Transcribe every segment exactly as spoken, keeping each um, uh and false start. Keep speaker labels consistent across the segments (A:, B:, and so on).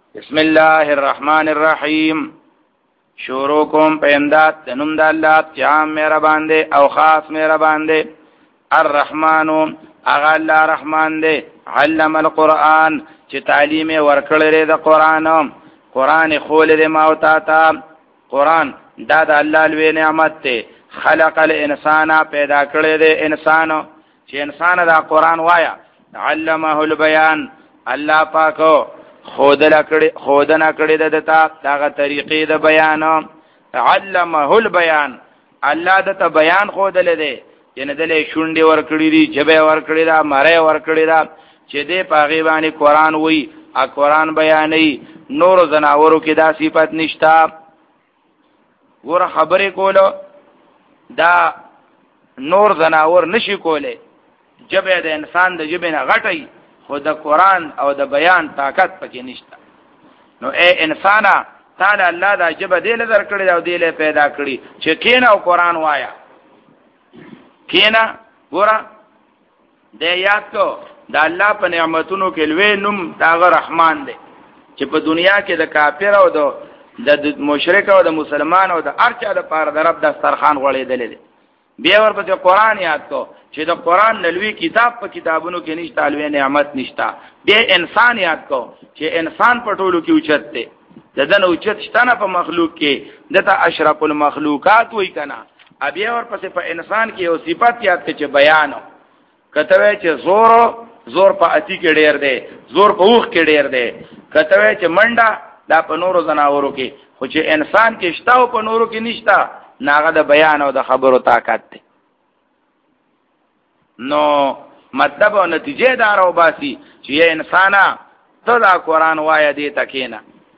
A: بسم الله الرحمن الرحیم. شروع کوم په امداد د نوم د الله چې عام مهربان دی او خاص مهربان دی. الرحمن هغه الله رحمان دی. علم القرآن چې تعلیم ورکړی د قرآن. قرآن خول دی ما او تا ته. قرآن دا د الله لوی نعمت دی. خلق الانسان پیدا کړی دی انسان چې انسان دا قرآن وایا. علمه البیان الله پاکو خودل کړي خودنه کړي د دتا داغه طریقې د بیان. علمه البیان الله دته بیان خودل دی ینه دلې شونډي ور کړی دي جبه ور کړی دا مړې ور کړی دا چې دې پاغي باندې قران وای ا قران بیانې نور زناورو کې دا صفات نشتا. ور خبرې کولو دا نور زناور نشي کوله. جبه د انسان د جبه نه غټي خو د قرآن او د بیان طاقت پکې نشته. نو اے انسانا تعالی الله دا جبه دې لزر کړی او دې له پیدا کړی چې کین او قرآن وایا. کینا ګوره د یاد کو د الله په نعمتونو کې لوی نوم داغه رحمان دی چې په دنیا کې د کافر او د مشرک او د مسلمان او د ارچا د پاره د رب دسترخوان غړېدل دي. بیا ورپسې قرآن یاد کو چې د قرآن نلوي کتاب په کتابونو کې نشته، الوی نعمت نشته. بیا انسان یاد کو چې انسان په ټولو کې اوچت دی. ددن اوچت شته نه په مخلوق کې، دته اشرف المخلوقات وای کنه. بیا ورپسې په انسان کې یو صفات یاد کې چې بیان کته چې زور زور په اتی کې ډیر دی، زور په اوخ کې ډیر دی. کته چې منډه دا په نورو زناورو کې، خو چې انسان کې شته او په نورو کې نشته، ناغه د بیان او د خبرو طاقت دی. نو مطلب او نتیجه دار او باسی چې انسانا ته دا قرآن وایه دی تکینا.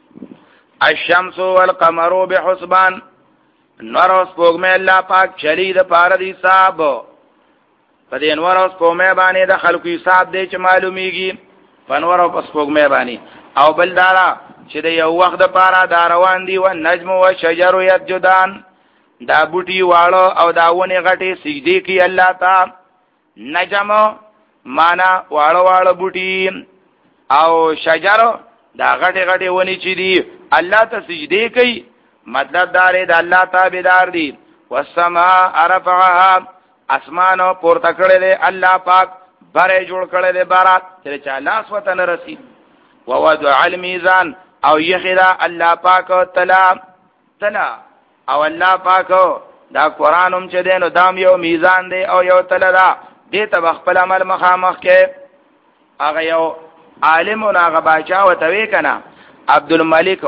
A: الشمس والقمر بحسبان نور اوس پوګمه الله پاک چلی د پاره دی صاحب په دې نور اوس پوګمه باندې د خلکو حساب دی چې معلومیږي پنور او پس پوګمه باندې. او بل دارا چې د یو وخت د پاره دا روان دی و نجم و شجر یسجدان دا بوټي واړو او دا ونه غټي سجدي کوي الله تعالی. نجم معنا واړو واړو بوټي او شجر دا غټي غټي ونی چې دي الله ته سجدي کوي. مطلب دار دی الله تابعدار دي. والسماء رفعها اسمانو پورته کړل دی الله پاک، بره جوړ کړل دی بارات چې چا لاس وته نه رسی. ووضع الميزان او یخدا الله پاک تلا تلا او الله پاکو دا قرآن هم چې دی نو دام یو میزان دی او یو تله ده. دې ته خپل عمل مخامخ کې هغه یو عالم او هغه باچا وته وی کنه عبدالملک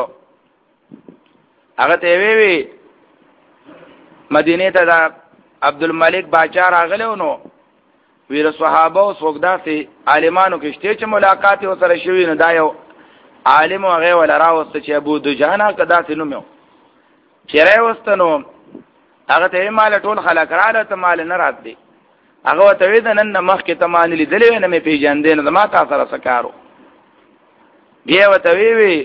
A: هغه ته وی وی مدینه ته دا عبدالملک باچا راغلو نو ویره صحابه او سوګدا سي عالمانو کې شته چې ملاقات یې سره شوی نه دا یو عالم هغه ولا راوست چې ابو دجانه کدا سينو مې چیرې وستنو هغه ته مال ټول خلک رااله ته مال نه رات دي. هغه ته وې د نن مخ کې ته مال لیدلې نه مې پیژاندې نه ما تاسو سره سکارو. بیا وته وی وی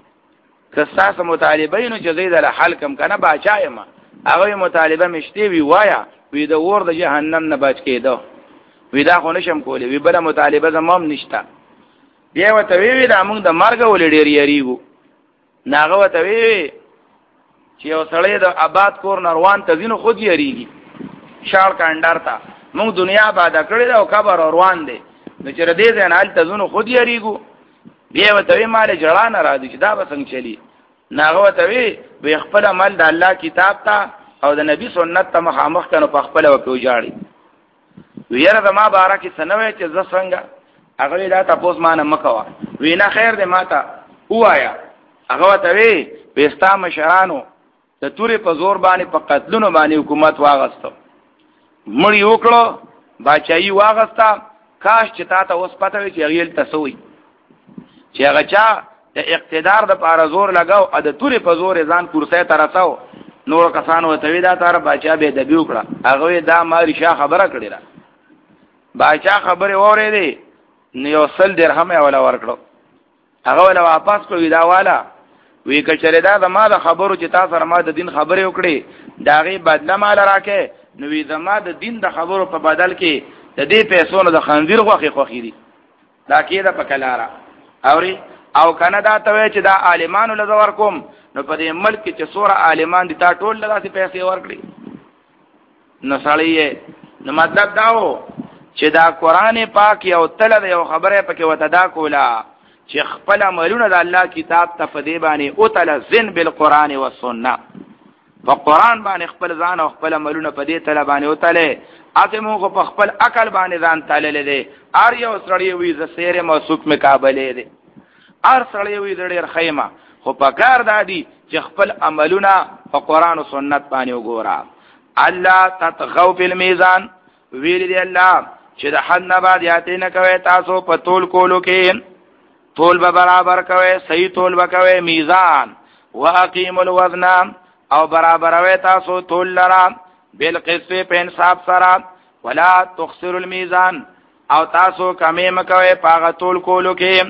A: قصاص مطالبه نو جزید له حل کم کنه باچای ما هغه مطالبه مشتي وی وایا وی د ور د جهنم نه بچ کېدو. وی دا خو نشم کولی، وی بل مطالبه زموم نشتا. بیا وته وی وی دا موږ د مرګ ولې ډیر یریګو. ناغه وته وی چې یو سړی د آباد کور نروان ته ځینو خود یریږي شال کاندار ته موږ دنیا آباد کړی دا او قبر روان دی نو چې ردی ځان حال ته ځینو خود یریږو. بیا وته وی مال جړه نه را دي چې دا به څنګه چلی. ناغه وته وی به خپل عمل د الله کتاب ته او د نبی سنت ته مخامخ کنو په خپل وکړو جاړي. ویره د ما بارکه سنوي چې ز څنګه هغه دا تاسو مان مکوا وینا خیر دې ماته وایا. هغه وته وی پستا مشرانو د تورې په زور باندې په قتلونو باندې حکومت واغستو، مړی وکړو، باچایي واغستا. کاش چې تا ته اوس پته وي چې غیل تسوي چې هغه چا د اقتدار د پاره زور لگاو ا د تورې په زور ځان کرسۍ ته رساو. نور کسانو ته وی دا تر باچا به د بیو کړه. هغه دا ماری شاه خبره کړی را باچا خبره وره دی نو سل درهم ولا ورکړو. هغه ولا واپس کو وی دا والا وی کچره دا زما د خبرو چې تاسو سره ما د دین خبرې وکړي داغي بدله مال راکې نو وی زما د دین د خبرو په بدل کې د دې پیسو نه د خنزیر غوخي خوخي دي دا کېده په کلاره اوري او کنه دا ته چې دا عالمانو لزور کوم نو په دې ملک کې چې سوره عالمان دي تا ټول لاسي پیسې ورکړي نو سړی نو مطلب دا و چې دا قران پاک یو تل یو خبره پکې وته دا کولا چې خپل عملونه د الله کتاب ته فدی باندې او تل زن بالقران والسنه په قران باندې خپل ځان او خپل عملونه په دې تل باندې او تل اته مو په خپل عقل باندې ځان تللې دي ار یو سړی وی ز سیر موثوق مقابله دي ار سړی وی ډېر خیمه خو په کار دادی چې خپل عملونه په قران او سنت باندې وګورا الله تطغوا فی المیزان ویل دی الله چې د حد نه بعد یاتې نه کوي تاسو په تول کولو کې تول به برابر کوي صحیح تول به کوي میزان واقیم الوزن او برابر وي تاسو تول لرا بالقسط په انصاف سره ولا تخسر الميزان او تاسو کمی مکوي پاغه تول کولو کې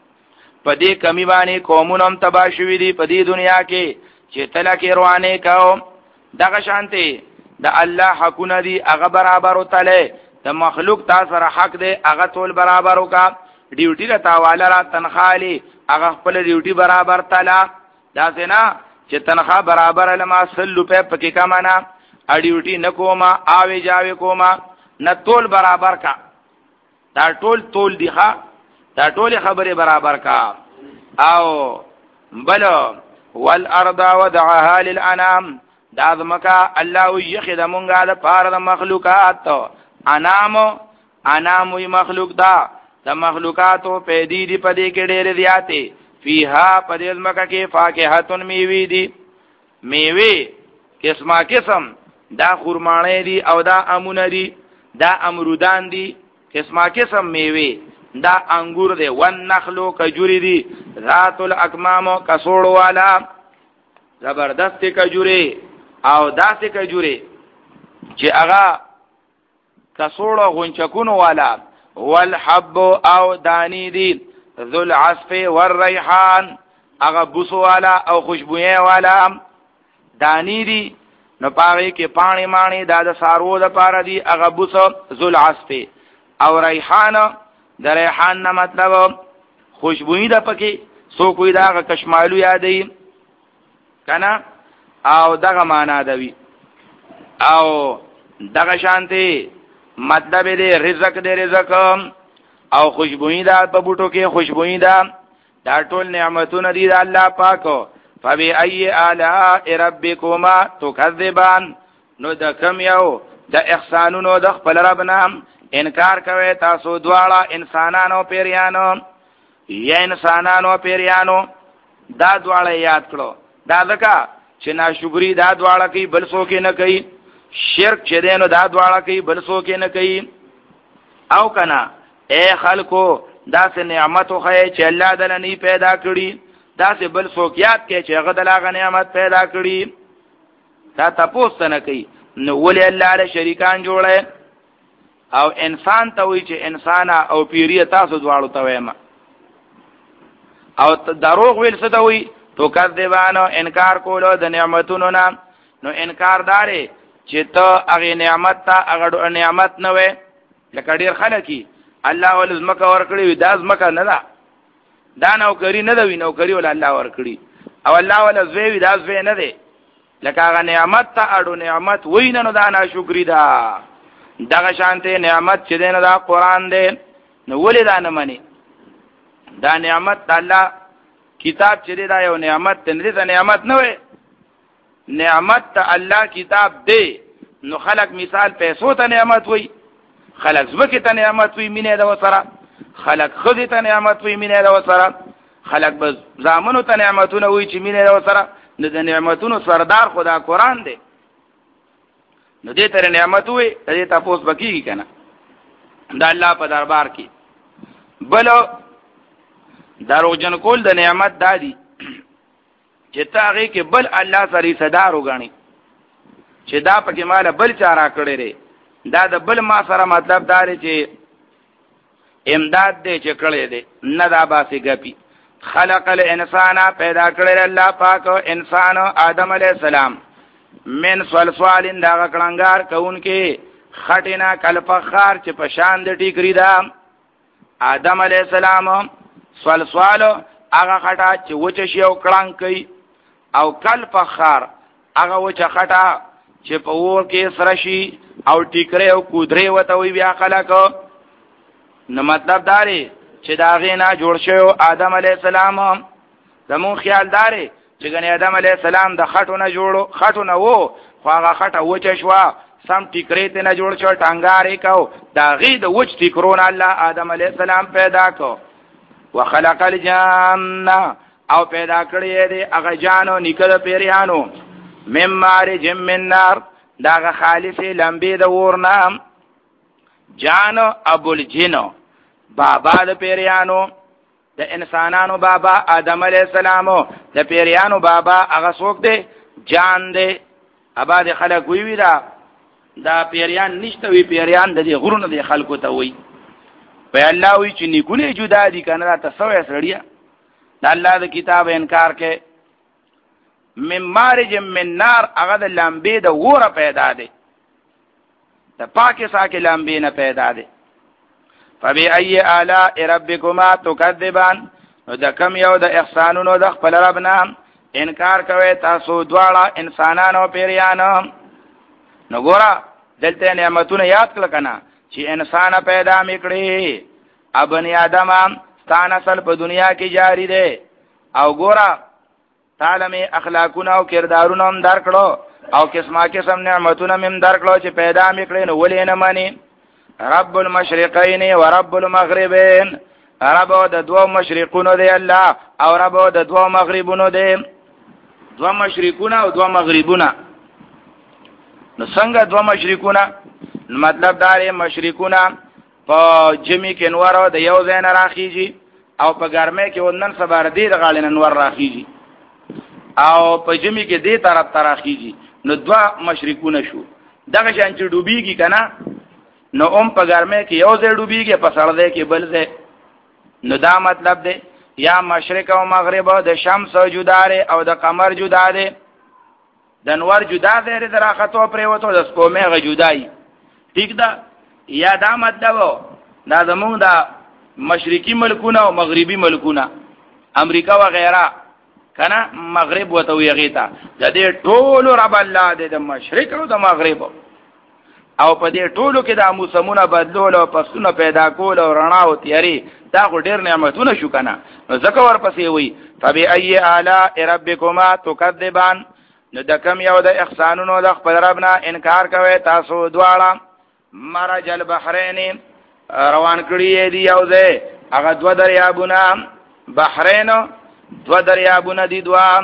A: پدې کمی باندې قومونم تباشوي دي پدې دنیا کې چې تل کې روانه کاو دغه شانتي د الله حقونه دي هغه برابر وتله د مخلوق تاسو سره حق دی هغه تول برابر وکا ډیوټي را تاواله را تنخالي هغه خپل ډیوټي برابر تلا دا څنګه چې تنخواه برابر لما سل روپے پکې کمانا اډیوټي نکوما آوي جاوي کوما نه تول برابر کا دا ټول تول دی ښا دا ټول خبره برابر کا او بل والارض وضعها للانام دا ځمکه الله یخد مونږه د پاره د مخلوقات انام انام وی مخلوق دا د مخلوقاتو پیدې دی پدې کې ډېر زیاتې فیها پدې ځمکه کې فاکهاتن میوي دي میوي قسمه قسم دا خرمانه دي او دا امونه دي دا امرودان دي قسمه قسم میوي دا انګور دي والنخلو کجوري دي ذات الاکمام کسوړ والا زبردست کجوري او داسې کجوري چې هغه کسوړ غونچکونو والا والحب او دانی دي ذو العصف والریحان هغه بوسو والا او خوشبوئی والا دانی دي نو پاره کې پانی مانی دا د سارو د پاره دي هغه بوسو ذو العصف او ریحان د ریحان نه مطلب خوشبوئی ده پکې سو کوئی دا هغه کشمالو یادې کنه او دغه معنا دوي او دغه شانتي مطلب دې رزق دې رزق او خوشبوئی ده په بوټو کې خوشبوئی ده دا ټول نعمتونه دي د الله پاکو فبأي آلاء ربكما تكذبان نو د کم یو د احسانونو د خپل رب نام انکار کوي تاسو دواړه انسانانو پیریانو یا انسانانو پیریانو دا دواړه یاد کړو دا ځکه چې ناشکری دا دواړه کوي بل څوک نه کوي شرک چې دینو دا دواړه کوي بل څوک نه کوي او کنا اے خلکو دا سه نعمت خو چې الله دلنی پیدا کړی دا سه بل څوک یاد کوي چې هغه دلغه نعمت پیدا کړی دا تاسو نه کوي نو ولې الله له شریکان جوړه او انسان ته وی چې انسان او پیری تاسو دواړو ته وایم او دروغ ویل څه ته وی تو کذبانو انکار کولو د نعمتونو نه نو انکار داري چې ته هغه نعمت ته هغه نعمت نه وې لکه ډیر خلک الله ول زمکه ورکړي وي دا زمکه نه ده دا نوکری نه ده وی نوکری ول الله ورکړي او الله ول زوی وی دا زوی نه ده لکه هغه نعمت ته اړو نعمت وینه نو دا ناشکری ده دغه شانته نعمت چې دینه دا قران دی نو ولې دا نه مني دا نعمت الله کتاب چې دا یو نعمت تنری دا نعمت نه وي نعمت ته الله کتاب دی نو خلق مثال پیسو ته نعمت وي خلق زبکه ته نعمت وي مینه دا وسره خلق خذ ته نعمت وي مینه دا وسره خلق بز زامنو ته نعمتونه وي چې مینه دا وسره نو د نعمتونو سردار خدا قران دی نو دې تر نعمت وي دې تاسو بکیږي کنه دا الله په دربار کې بل دروغجن کول د نعمت دادی چې تاغه کې بل الله سره صدر وګڼي چې دا پکې مال بل چارا کړی ری دا د بل ما سره مطلب دار چې امداد دې چې کړی دی نه دا باسي ګپی خلق الانسان پیدا کړی الله پاک انسان آدم علی السلام من صلصال دا کلنګار کون کې خټینا کلفخار چې په شان د ټیکری دا آدم علی السلام صلصال هغه خټه چې وچ شي او کړنګ کوي او کل فخار هغه وچ خټه چې په اور کې سره شي او ټیکره او کودره وته وي بیا خلک نو مطلب داري چې دا غینا جوړ شو آدم علی السلام زمون خیال داري چې ګنې آدم علی السلام د خټو نه جوړو خټو نه وو خو هغه خټه وچ شو سم ټیکرې ته نه جوړ شو ټنګارې کو دا غي د وچ ټیکرون الله آدم علی السلام پیدا کو وخلق الجن او پیدا کړی دی هغه جانو نکله پیریانو مم مارج من نار داغه خالص لمبي د ورنام جانو ابو الجنو بابا د پیریانو د انسانانو بابا آدم علیہ السلام د پیریانو بابا هغه څوک دی جان دی ابا د خلک وی وی دا دا پیریان نشته وی پیریان د غرونو د خلکو ته وی په الله وی چې نیکونه جدا دي کنه تاسو یې سړیا د الله د کتاب انکار کې من مارج من نار هغه د لمبې د وره پیدا دی د پاکه ساکه لمبې نه پیدا دی فبأي آلاء ربكما تكذبان نو د کم یو د احسانونو د خپل رب نه انکار کوي تاسو دواړه انسانانو او پیریانو نو ګورا دلته نعمتونه یاد کړل کنه چې انسان پیدا میکړي ابن آدم ستان اصل په دنیا کې جاری دی او ګورا تعالی می اخلاقونه او کردارونه هم درکړو او قسمه قسم نعمتونه هم درکړو چې پیدا میکړي نو ولې نه مانی رب المشرقین و رب المغربین رب د دوه مشرقونو دی الله او رب د دوه مغربونو دی دوه مشرقونه او دوه مغربونه نو څنګه دوه مشرقونه مطلب دا دی مشرقونه په جمی کې انوار د یو ځای نه راخیږي او په ګرمه کې ونن سبار دی د غالن انوار راخیږي او په جمی کې دی طرف تراخیږي نو دوه مشرقونه شو دغه شان چې ډوبېږي کنه نو اوم په ګرمه کې یو ځای ډوبېږي په سړده کې بل ځای نو دا مطلب دی یا مشرق او مغرب د شمس جدا او د قمر جدا دی د انوار جدا دی دراختو پرې وته د سپومه غ جدای ٹھیک ده یا دا مطلب دا زمونږ د مشرقي ملکونه او مغربي ملکونه امریکا و غیره کنه مغرب وته ویغیتا د دې ټولو رب الله د مشرق او د مغرب او په دې ټولو کې د موسمونو بدلول او پسونه پیدا کول او رڼا او تیاری دا ډېر نعمتونه شو کنه نو ځکه ورپسې وي فبأي آلاء ربكما تكذبان نو د کم یو د احسانونو د خپل ربنا انکار کوي تاسو دواړه مرج البحرین روان کړی دی یو ځای هغه دو دریابونه بحرین دو دریابونه دي دوا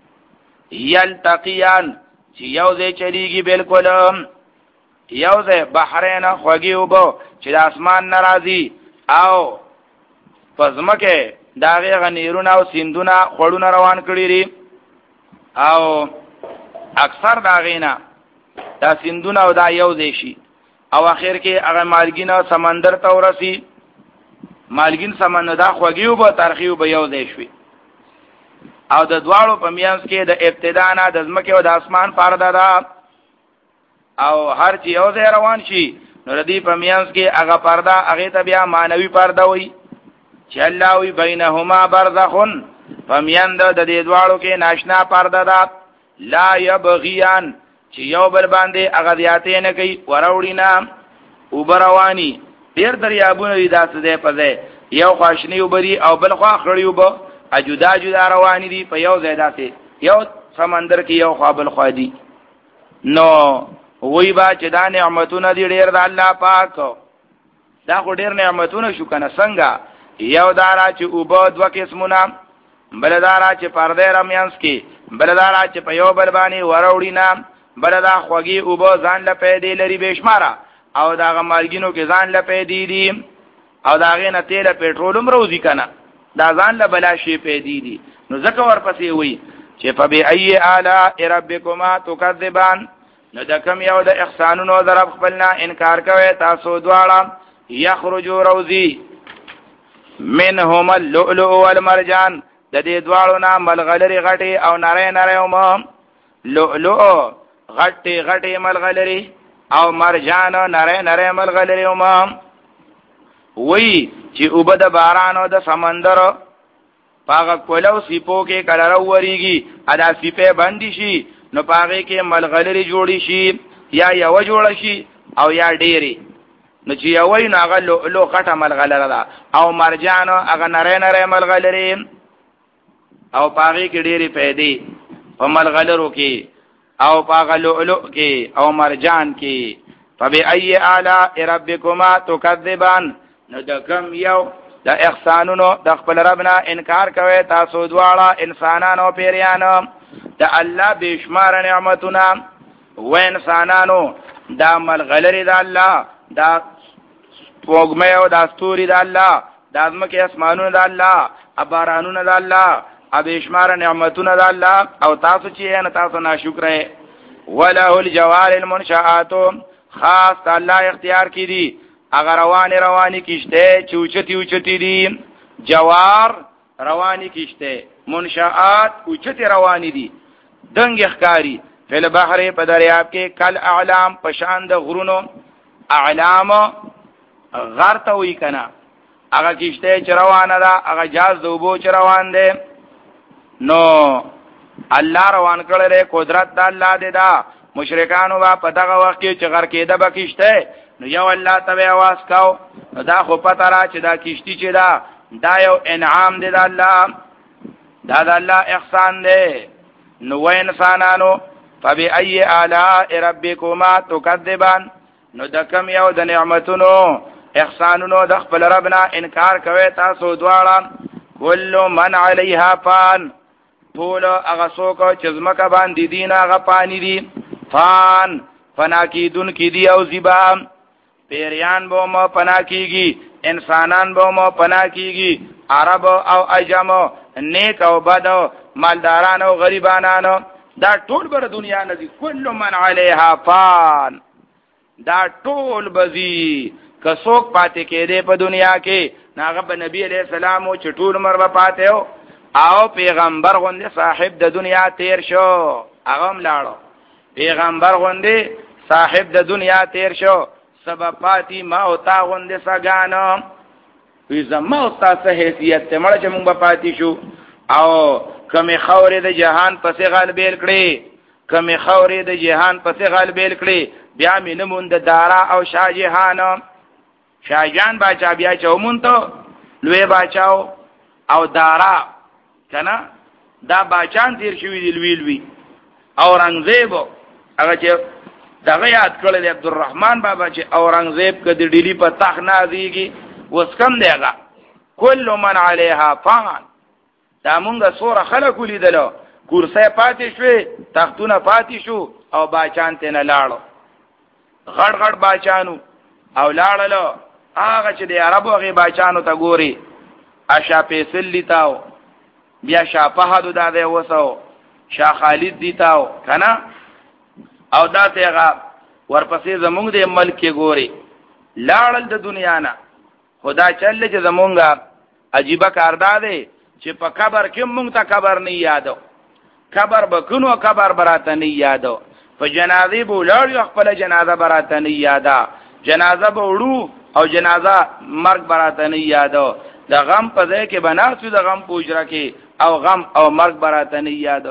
A: یلتقیان چې یو ځای چلیږي بالکل یو ځای بحرین خوږی وبو چې د اسمان ناراضي او پزمکه داغه غنیرونه او سیندونه خړونه روان کړی دي او اکثر داغینا دا سیندونه او دا یو ځای شي او اخر کې هغه مالګین سمندر ته ورسی مالګین سمندر دا خوږی وبو ترخی وبو یو ځای شوی او د دواړو په میانس کې د ابتدا نه د ځمکه او د اسمان پرده ده او هر چې یو ځای روان شي نو ردی په میانس کې هغه پرده هغه ته بیا مانوي پرده وي چې الله وی بینهما برزخون فمیند د دې دواړو کې ناشنا پرده ده لا یبغیان چې یو بل باندې هغه ذاتې نه کوي وروړینا وبروانی ډیر دریابونه دي داسې ده په ځای یو خاصنی وبري او بل خوا خړی وب اجدا جدا رواني دي په یو ځای داسې یو سمندر کې یو خابل خوا دي نو وی با چې دا نعمتونه دي ډیر د الله پاک دا خو ډیر نعمتونه شو کنه څنګه یو دارا چې وب دوه قسمونه بل دارا چې پرده رمینس کې بل دارا چې په یو بل باندې وروړینا بل دا خوږی وب ځان لپاره دی لري بشماره او دا غمالګینو کې ځان لپاره دی دي او دا غینه تیل پټرولم روزي کنه دا ځان له بلا شي پیدا دي نو ځکه ورپسې وي چې فبأي آلاء ربكما تكذبان نو د کم یو د احسانونو در خپلنا انکار کوي تاسو دواړه یخرجو روزي منهم اللؤلؤ والمرجان د دې دواړو نه ملغلري غټي او نری نری او م لؤلؤ غټي غټي ملغلري او مرجان نری نری ملغلري او م وی چې وبد بارانو د سمندر پاغه کولو سیپو کې کلر وریږي ادا سیپه باندې شي نو پاغه کې ملغلری جوړی شي یا یو جوړ شي او یا ډيري نو چې یو نه هغه لو قټه ملغلره ده او مرجان هغه نری نری ملغلری او پاغه کې ډيري پیدې په ملغلرو کې او پاغه لؤلؤ کې او مرجان کې فبأي آلاء ربكما تكذبان نو د کوم یو د احسانونو د خپل ربنا انکار کوي تاسو دواړه انسانانو پیریانو د الله بشمار نعمتونه و انسانانو دا ملغلری د الله دا پوغمه او د استوري د الله د ازمکه اسمانونو د الله ابارانونو د الله ابشمار نعمتونه د الله او تاسو چې نه تاسو ناشکرې وله الجوار المنشآت خاص الله اختیار کړي اگر روان رواني کیشته چوچتی اوچتی دي جوار رواني کیشته منشآت اوچتی رواني دي دنګ ښکاری فل بحر په دریاب کې کل اعلام پشان د غرونو اعلام غرته وی کنا هغه کیشته چې روانه ده هغه جاز دوبو چې روان دي نو الله روان کړل قدرت د الله دی دا مشرکانو با په دغه وخت کې چې غر کېده به کیشته نو یو الله ته आवाज کاو دا خو پته را چې دا کیشتی چې دا دا یو انعام دی د الله دا د الله احسان دی نو و انسانانو فبأي آلاء ربكما تكذبان نو د کم یو د نعمتونو احسانونو د خپل ربنا انکار کوي تاسو دواړه کل من علیها فان ټول هغه څوک چې زمکه باندې دین هغه پانی دي فان فنا کیدون کی دی او زیبا پیریان بو مو پنا کیږي انسانان بو مو پنا کیږي عرب او عجم نیک او بد مالداران او غریبانانو دا ټول بر دنیا نه دي کل من علیها فان دا ټول بزی کڅوک پاتې کېده په دنیا کې ناغه په نبی علیہ السلام او چټول مر په پاتې او پیغمبر غوندې صاحب د دنیا تیر شو هغه ملاړو پیغمبر غوندې صاحب د دنیا تیر شو سبب پاتی ما او تا غوندې سګانو وی زما او تاسو حیثیت ته مړ چې مونږ په پاتې شو او کمی خورې د جهان پسې غالبېل کړي کمی خورې د جهان پسې غالبېل کړي بیا مې نمون د دارا او شاه جهان شاهجان باچا بیا چومون ته لوی باچاو او دارا کنه دا باچان تیر شوی دی لوی لوی اورنګزیب هغه چې دغه یاد کړل دی عبدالرحمن بابا چې اورنګزیب کدی ډیلی په تخ نازيږي وس کم دیغه کل من علیها فان دا مونږه سوره خلق لیدلو کورسه پاتې شوې تختونه پاتې شو او باچان ته نه لاړو غړ غړ باچانو او لاړلو هغه چې د عربو غي باچانو ته ګوري اشا پیسل لیتاو بیا شاه فهد دا دی وسو شاه خالد دیتاو کنه او دا تهغه ورپسې زمونږ د ملک کې ګوري لاړل د دنیا نه خدا چل چې زمونږه عجیب کاردا دی چې په قبر کې مونږ ته قبر نه یادو قبر بکونو قبر براته نه یادو په جنازې بولړ خپل جنازه براته نه یادا جنازه بوړو او جنازه مرګ براته نه یادو د غم په ځای کې بناسو د غم پوجره کې او غم او مرګ براته نه یادو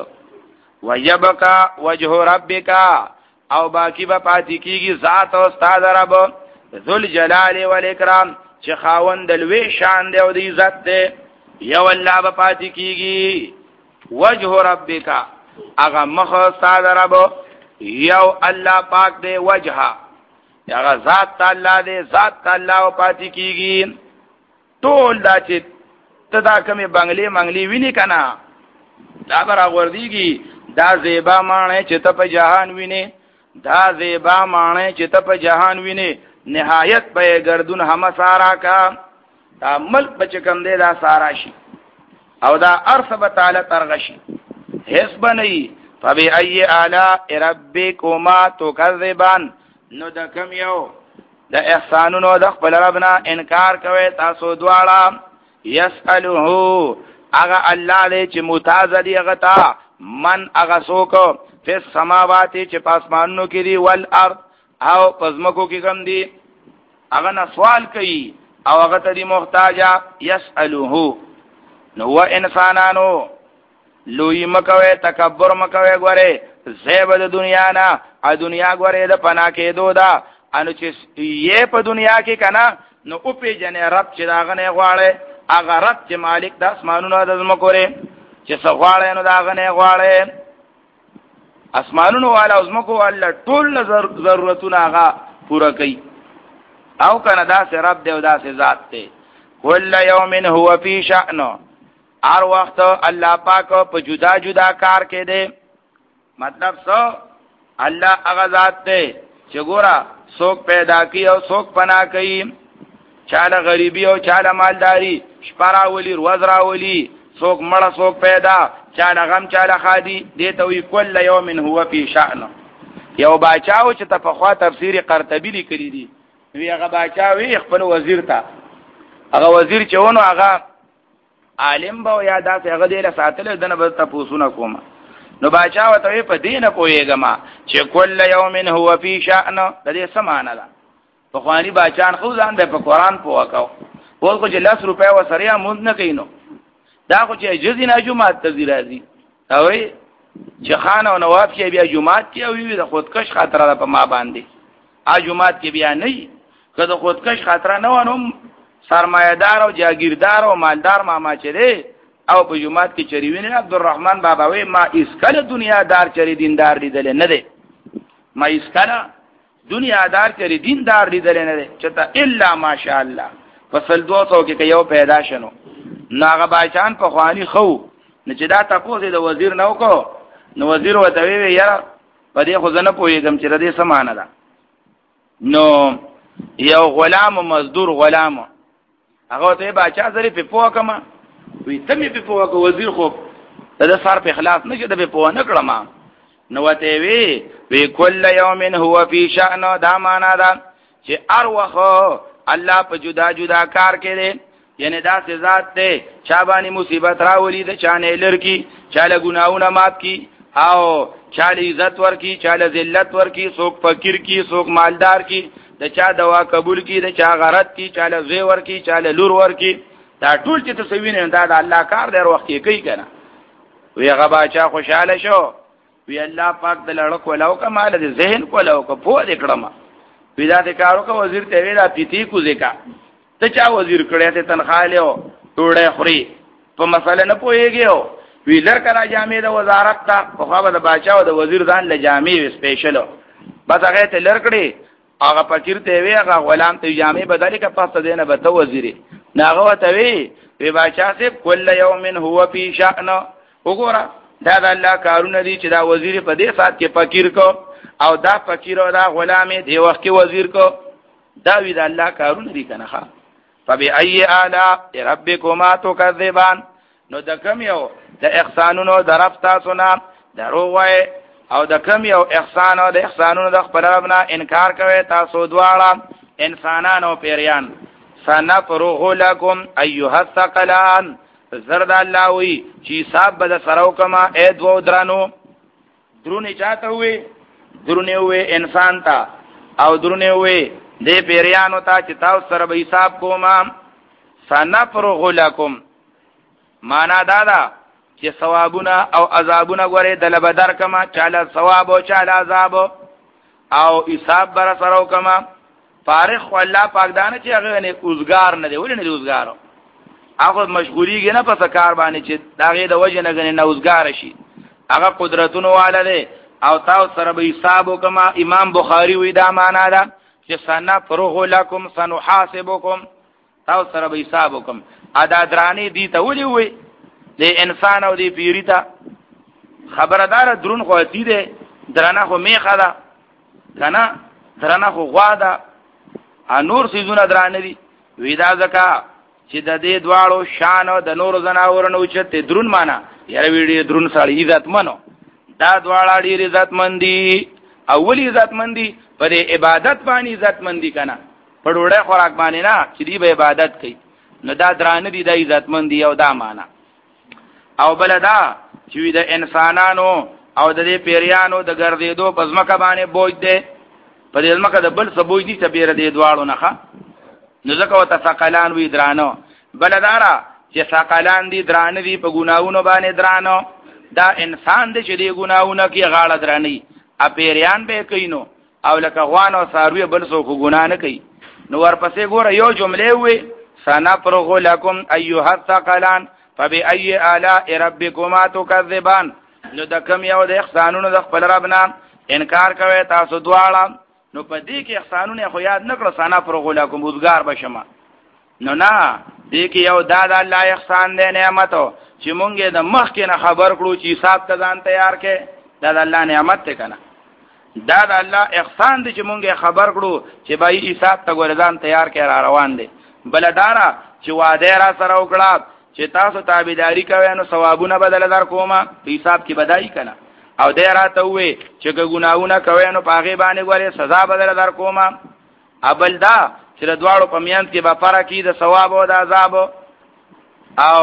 A: ويبقى وجه ربك او باقی به پاتې کیږي ذات او استاد رب ذل جلال والاکرام چې خاوند لوی شان دی او د عزت دی یو الله به پاتې کیږي وجه ربک هغه مخ استاد رب یو الله پاک دی وجه هغه ذات الله دی ذات الله او پاتې کیږي ټول دا چې تدا کومه بنگلې منګلې ویني کنه دا برا وردیږي دا زیبا مانه چې ته په جهان ویني دا زیبا مانه چې ته په جهان ویني نهایت به گردون هم سارا کا دا ملک بچ کم دی دا سارا شي او دا ارث تعالی ترغشي حسب نه فبأي آلاء ربكما تكذبان نو د کم یو د احسانونو د خپل ربنا انکار کوي تاسو دواړه يسأله اغا الله دې چې متعذدي غتا من اغا سوک فی السماوات چې پاسمانونو کې دی والارض او پزمکو کې کم دی اغا نه سوال کوي او هغه ته دی محتاجا يسأله نو و انسانانو لوی مکوي تکبر مکوي غوره زیب د دنیا نه ا دنیا غوره د پنا کې دودا انو چې یې په دنیا کې کنا نو او په جن رب چې داغه نه غواړي هغه رب چې مالک د اسمانونو د زمکوره چې سغواړي نو داغه نه غواړي اسمانونو والا زمکو والا ټول ضرورتونه هغه پورا کوي او کنه دا سه رب دی او دا سه ذات دی کل یوم هو فی شأن هر وخت الله پاک په جدا جدا کار کې دی مطلب څه الله هغه ذات دی چې ګورا څوک پیدا کوي او څوک پناه کوي چاله غریبی او چاله مالداری شپرا ولی روزرا ولی څوک مړه څوک پیدا چاله غم چاله خادي دته وی کل یوم هو فی شأن یو باچاو چې ته په خوا تفسیر قرطبی لیکلی دی وی هغه باچاوی خپل وزیر ته هغه وزیر چې ونه هغه عالم به یا داسې هغه دی له ساتل دنه به تاسو نه کوم نو باچا وته په دینه پويګما چې کل یوم هو فی شأن د دې سمانه ده په خواني باچان خو ځان د په قران په وکاو ول کو چې لاس روپیا وسریا مونږ نه کینو دا خو چې جزې نه جمعات ته راځي او چې خان او نواب کې بیا جمعات کې او وی د خودکش خاطر ده په ما باندې ا جمعات کې بیا نه کله خودکش خاطر نه ونوم سرمایدار او جاگیردار او مالدار ماما چره او په جمعات کې چریوینه عبدالرحمن بابا وی ما اسکل دنیا دار چری دیندار لیدل نه ده ما اسکل دنیا دار چری دیندار لیدل نه ده چته الا ماشاء الله فصل دو سو کې یو پیدا شنو ناغه بایچان په خواني خو نه چې دا تاسو د وزیر نو کو نو وزیر وته وی یاره په دې خو زنه پویګم چې ردی سمانه ده نو یو غلام مزدور غلام هغه ته باچا زری په پوه کما وی ته می په پوه کو وزیر خو د سر په خلاف نه کده په پوه نه کړم نو ته وی وی کل یوم هو فی شأن دا معنا ده چې ار وخت الله په جدا جدا کار کوي یعنی دا سه ذات ته چا باندې مصیبت راولي د چانه لړکی چاله ګناونه مات کی او چاله عزت ورکی چاله ذلت ورکی څوک فقیر کی څوک مالدار کی د چا دوا قبول کی د چا غرض کی چاله زوی ورکی چاله لور ورکی دا ټول چې تسوینه دا د الله کار دی وخت کې کوي کنه وی هغه باچا خوشاله شو وی الله پاک د لړک ولو کمال د ذهن کولو کو په دې کړم وی دا د کارو کو وزیر ته ویلا پیتی کو ځکا ته چا وزیر کړی ته تنخواه له ټوړې خوري په مسله نه پويږي وی لر کرا جامع د وزارت ته په خوا د باچا او د وزیر ځان له جامع سپیشل بس هغه ته لر کړی هغه فقیر ته وی هغه غلام ته جامع بدلی کا پاسته دینه به ته وزیری ناغه ته وی وی باچا سه کل یوم هو فی شأن وګوره دا د الله کارونه دي چې دا وزیر په دې سات کې فقیر کو او دا فقیر او دا غلام دی وخت کې وزیر کو دا وی د الله کارونه دي کنه ښا فبأي آلاء ربكما تكذبان نو د کم یو د احسانونو درف تاسو نه دروغ وای او د کم یو احسان او د احسانونو د خپل رب نه انکار کوي تاسو دواړه انسانانو پیریان سنفرغ لكم ايها الثقلان زرد الله وی چې حساب بد سرو کما اې دو درانو درونه چاته وي درونه وي انسان تا او درونه وي دې پیریانو ته چې تاسو سره به حساب کوما سنفرغ لكم معنا دا دا چې ثوابونه او عذابونه غوړې دل بدر کما چاله ثواب او چاله عذاب او حساب بر سره کما فارغ الله پاک دانه چې هغه نه اوزګار نه دی ولې نه اوزګار هغه مشغوليږي نه په کار باندې چې داغه د وجه نه غني نه اوزګار شي هغه قدرتونو والده او تاسو سره به حساب کما امام بخاری وی دا معنا ده چې سنا فرغ لكم سنحاسبكم تاسو سره به حساب وکم ادا درانی دي ته ولي وي د انسان او د پیریتا خبردار درون خو دي ده درانه خو میخه ده کنه درانه خو غوا ده ا نور سيزونه درانه دي وېدا زکا چې د دې دواړو شان او د نور زناورونو چې ته درون معنا یاره ویډي درون سره عزت منو دا دواړه ډېر عزت مندي اولی عزت مندي پر عبادت باندې عزت مندي کنه په ډوړې خوراک باندې نه چې دی به عبادت کوي نو دا درانه دي د عزت مندي او دا معنا او بلدا چې د انسانانو او د دې پیریانو د ګرځېدو پزماکه باندې بوج دی په دې ځمکه د بل څه بوج دي چې بیر دې دواړو نه ښه نو ځکه وته ثقلان وی درانو بلدارا چې چې ثقلان دي درانه دي په ګناہونو باندې درانه دا انسان دې چې دې ګناہونه کې غاړه درانی اپیریان به کینو او لکه غوان او ساروی بل څوک ګناه نه کوي نو ورپسې ګوره یو جمله وي سنفرغ لكم ايها الثقلان فبأي آلاء ربكما تكذبان نو د کوم یو د احسانونو د خپل ربنا انکار کوي تاسو دواړه نو په دې کې احسانونه خو یاد نکړه سنفرغ لكم وزګار بشما نو نه دې کې یو دا د الله احسان دی نعمتو چې مونږه د مخ کې نه خبر کړو چې حساب ته ځان تیار کې دا د الله نعمت ته کنه دا د الله احسان دی چې مونږه خبر کړو چې بای حساب ته ګورځان تیار کې را روان دي بلدارا چې وعده را سره وکړه چې تاسو تابعداري کوئ نو ثوابونه بدل در کومه حساب کې بدای کنه او دې راته وې چې ګناونه کوئ نو پاغه باندې ګوره سزا بدل در کومه ابل دا چې د دواړو په میانت کې به فرق کې د ثواب او د عذاب او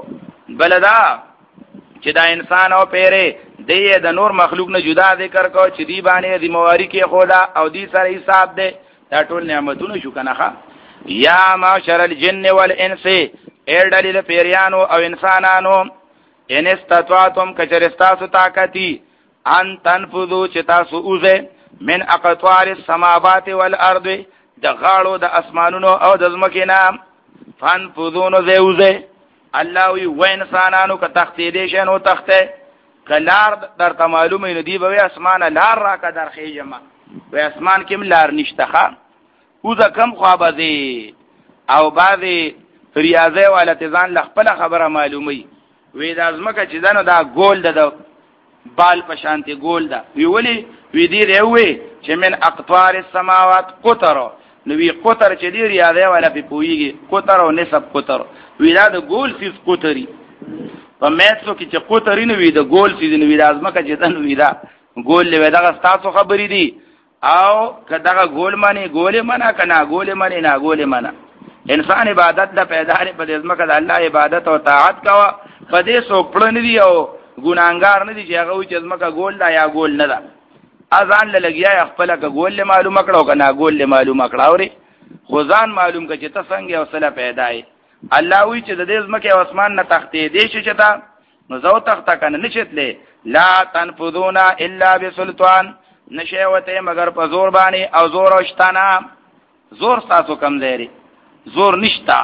A: بلدا چې دا انسان او پیره دې د نور مخلوق نه جدا ذکر کو چې دی باندې د مواری کې خدا او دی سره حساب دې دا ټول نعمتونه شو کنه یا معاشر الجن والانس اے دلیل پیریانو او انسانانو ان استطاعتم کچرستاسو طاقتی ان تنفذو چې تاسو اوزه من اقطار السماوات والارض د غاړو د اسمانونو او د ځمکې نام فنفذونو زوزه الله وی و انسانانو که تختې دې شنو تخته کلار در معلومه نه دی به اسمانه لار راکا در خېجما و اسمان کې لار نشته اوزه کم خوابه او بعضی ریاضه والتزان لخپل خبره معلومي وې د ازمکه چې دنو دا ګول ده بال پشانتی ګول ده وی ولی وی دی روي چې من اقطار السماوات قطر نو وی قطر چې دی ریاضه والا په پويږي قطر او نسب قطر وی دا د ګول فیس قطري په مېڅو کې چې قطري نو وی د ګول فیس نو وی د ازمکه چې دنو وی دا ګول له دغه تاسو خبرې دي او کداغه ګول معنی ګول معنی کنا ګول معنی نه ګول معنی انسان عبادت د پیدا لري په دې ځمکه د الله عبادت او طاعت کوا په دې سو پړن دي او ګناګار نه دي چې هغه چې ځمکه ګول دا یا ګول نه ده اذان لګیا خپل کا ګول له معلومه کړو کنه ګول له معلومه کړاوري خو ځان معلوم کړي چې څنګه او صله پیدا ای الله وی چې د دې ځمکه او اسمان نه تختې دې شي چتا نو زو تخته کنه نشتلې لا تنفذون الا بسلطان نشوته مگر په زور باندې او زور اوشتانا زور تاسو کم دی زور نشتا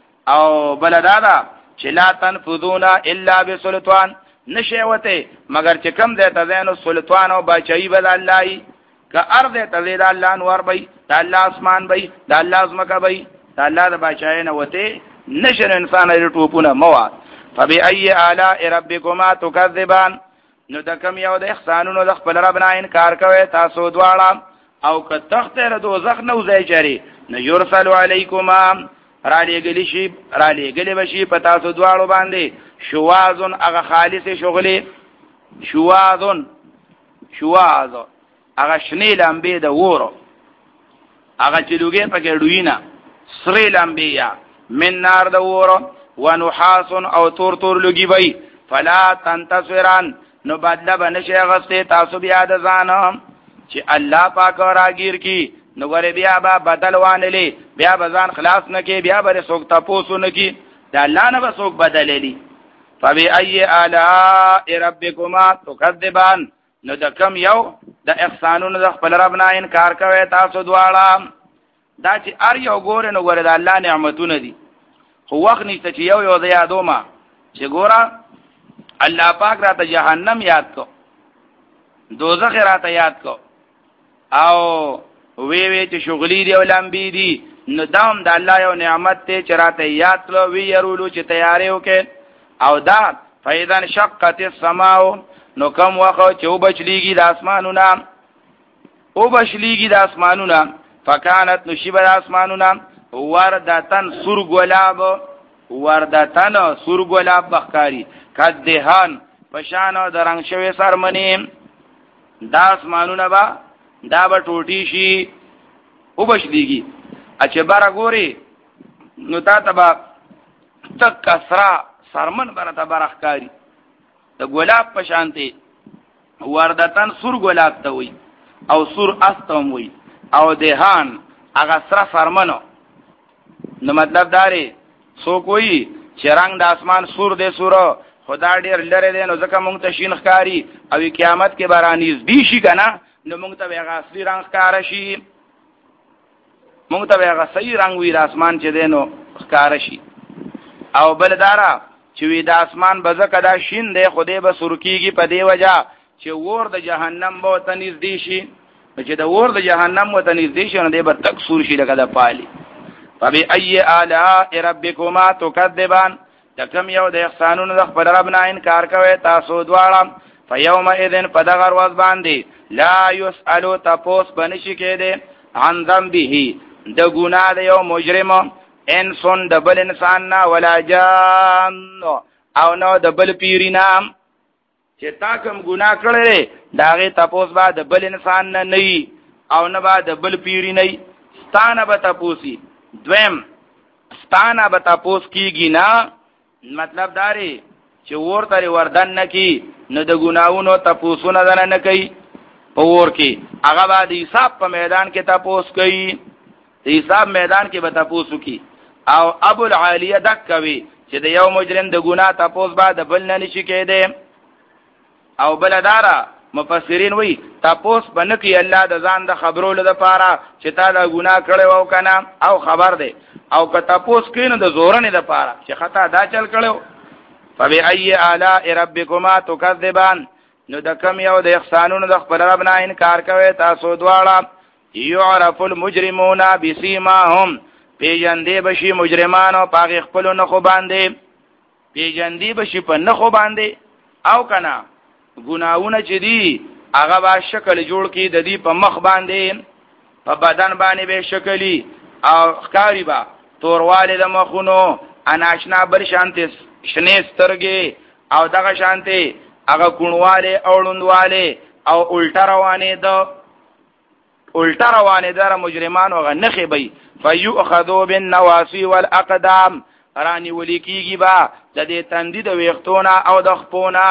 A: او بلدادا چې لا تنفذون الا بسلطان نشوته مگر چې کم دی ته زینو سلطان او بچي بد الله ک ارض ته زید الله انوار بي د الله اسمان بي د الله ازمکه بي د الله د بچای نه وته نشن انسان لري ټوپونه موا فبأي آلاء ربكما تكذبان نو د کم یو د احسانونو د خپل رب نه انکار کوي تاسو دواړه او که تخت له دوزخ نه وځي چری نو يرسل علیکما را لګلی شي را لګلی بشي په تاسو دواړو باندې شوازن هغه خالص شغلې شوازن شواز هغه شنی لمبې د وورو هغه چې لوګي پکې ډوینا سری لمبې یا من نار د وورو ونحاس او تور تور لوګي وي فلا تنتصران نو بدله بنشي غسته تاسو بیا د ځان چې الله پاک راګیر کی نو غره بیا با بدل وانلی بیا بزان خلاص نکي بیا بر سوک تاسو نکي دا الله نه بسوک بدللی فبأي آلاء ربكما تكذبان نو د کم یو د احسانونو د خپل رب نه انکار کوي تاسو دواړه دا چې ار یو ګور نو غره د الله نعمتونه دي خو وخت نشته چې یو یو زیادو ما چې ګوره الله پاک راته جهنم یاد کو دوزخ راته یاد کو او وی وی چې شغلی دی او لمبی دی نو دام د الله یو نعمت ته چراته یاد کړو وی يرولو چې تیارې وکې او دا فیدان شقت السماء نو کم وخت چې وبچلیږي د اسمانونو او بچلیږي د اسمانونو فکانت نشیب د اسمانونو وردتن سور ګلاب وردتن سور ګلاب بخکاری کدهان پشانو درنګ شوی سرمنی دا اسمانونه با دا به ټوټی شي او بشلیږي اچ بار ګوري نو تا تبا تک کسرا سرمن برته برخکاری د ګلاب په شانتي وردتن سور ګلاب ته وي او سور استم وي او دهان هغه سره سرمنو نو مطلب داري سو کوئی چې رنگ د اسمان سور دی سور خدا ډیر لره دی نو ځکه مونږ ته شین ښکاری او قیامت کې بارانیز دی شي کنه نو مونږ ته هغه اصلي رنگ ښکار شي مونږ ته هغه صحیح رنگ وي د اسمان چې دی نو ښکار شي او بلدارا چې وی د اسمان بزکه دا شین دی خدای به سرکیږي په دی وجہ چې ور د جهنم به تنیز دی شي چې د ور د جهنم و تنیز دی شي نو دی به تک سور شي لکه د پالي فبی ای آلاء ربکما تکذبان تکم یو د احسانونو د خپل رب نه انکار کوي تاسو دواړه فیومئذ پدغر وز باندې لا یسالو تپوس بنشي کېده عن ذنبه د ګناه د یو مجرم انسان د بل انسان نه ولا جان او نو د بل پیرینا چې تا کوم ګناه کړی داغه تپوس با د بل انسان نه نه او نه با د بل پیری نه ستانه به تپوسی دویم ستانه به تپوس کیږي نه مطلب داري چې ورته وردن نه کی نو د ګناونو تپوسونه دنه نه کوي په ور کې هغه بعد حساب په میدان کې تپوس کوي د حساب میدان کې به تپوسو کی او ابو العالیه دک کوي چې د یو مجرم د ګناه تپوس بعد بل نه نشي کېده او بلدارا مفسرین وی تپوس بنکی الله د ځان د خبرولو د پاره چې تا دا ګناه کړی وو کنه او خبر ده او که تپوس کینو د زورنې د پاره چې خطا دا چل کړو فبی ای آلاء ربکما تکذبان نو د کم یو د احسانونو د خپل رب نه انکار کوي تاسو دواړه یعرف المجرمون بسیماهم پیجندې بشي مجرمانو پاغ خپل نه خو باندې پیجندې بشي په نه خو باندې او کنه ګناونه چې دی هغه با شکل جوړ کی د دې په مخ باندې په بدن باندې به شکلی او ښکاری با تورواله د مخونو اناشنا بل شانته شنه سترګې او دغه شانته هغه کونواله اوړوندواله او الټا روانه ده الټا روانه ده مجرمانو غ نخي بي فيؤخذوا بالنواصي والاقدام رانی ولیکيږي با د دې تندې د ویختونه او د خپونه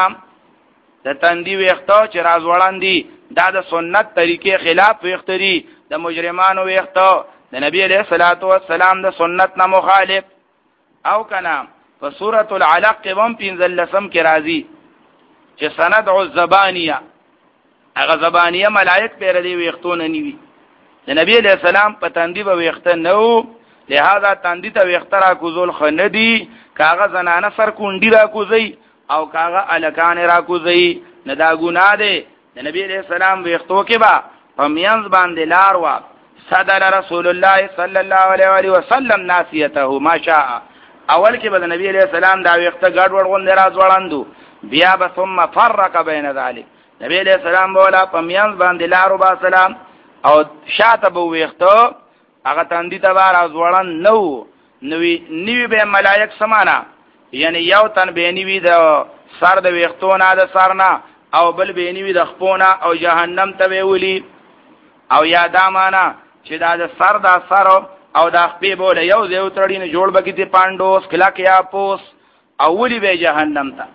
A: د تندې ویختو چې راز وړاندې دا د سنت طریقې خلاف ویختري د مجرمانو ویختو د نبی عليه الصلاه والسلام د سنت نه مخالف او کنا په سوره العلق کې هم پنځل لسم کې راځي چې سند الزبانيه هغه زبانيه ملائک پیر دی ویختونه نیوي د نبی عليه السلام په تندې به ویخته نو لہذا تندې ته ویخترا کوزول خندي کاغه زنانه سر کونډي را کوزي او کاغه الکان را کوزي نه دا ګناه ده د نبی عليه السلام ویختو کې با پمینز باندې لار وا صدر رسول الله صلی الله علیه وسلم ناسیته ما شاء اول کې به د نبی عليه السلام دا ویخته ګډ وډ غون راز وړاندو بیا به ثم فرق بین ذلک نبی عليه السلام بولا پمینز باندې لار با سلام او شاته به ویختو هغه تندې ته راز وړاند نو نوې نیوی به ملائک سمانا یعنی یو تن بینوی د سر د ویختونه د سرنا او بل بینوی د خپونه او جهنم ته ویولي او یادا معنا چې دا د سر د سر او د خپې بوله یو زیو تړین جوړ بکی ته پاندوس کلا کیا پوس او ولی به جهنم ته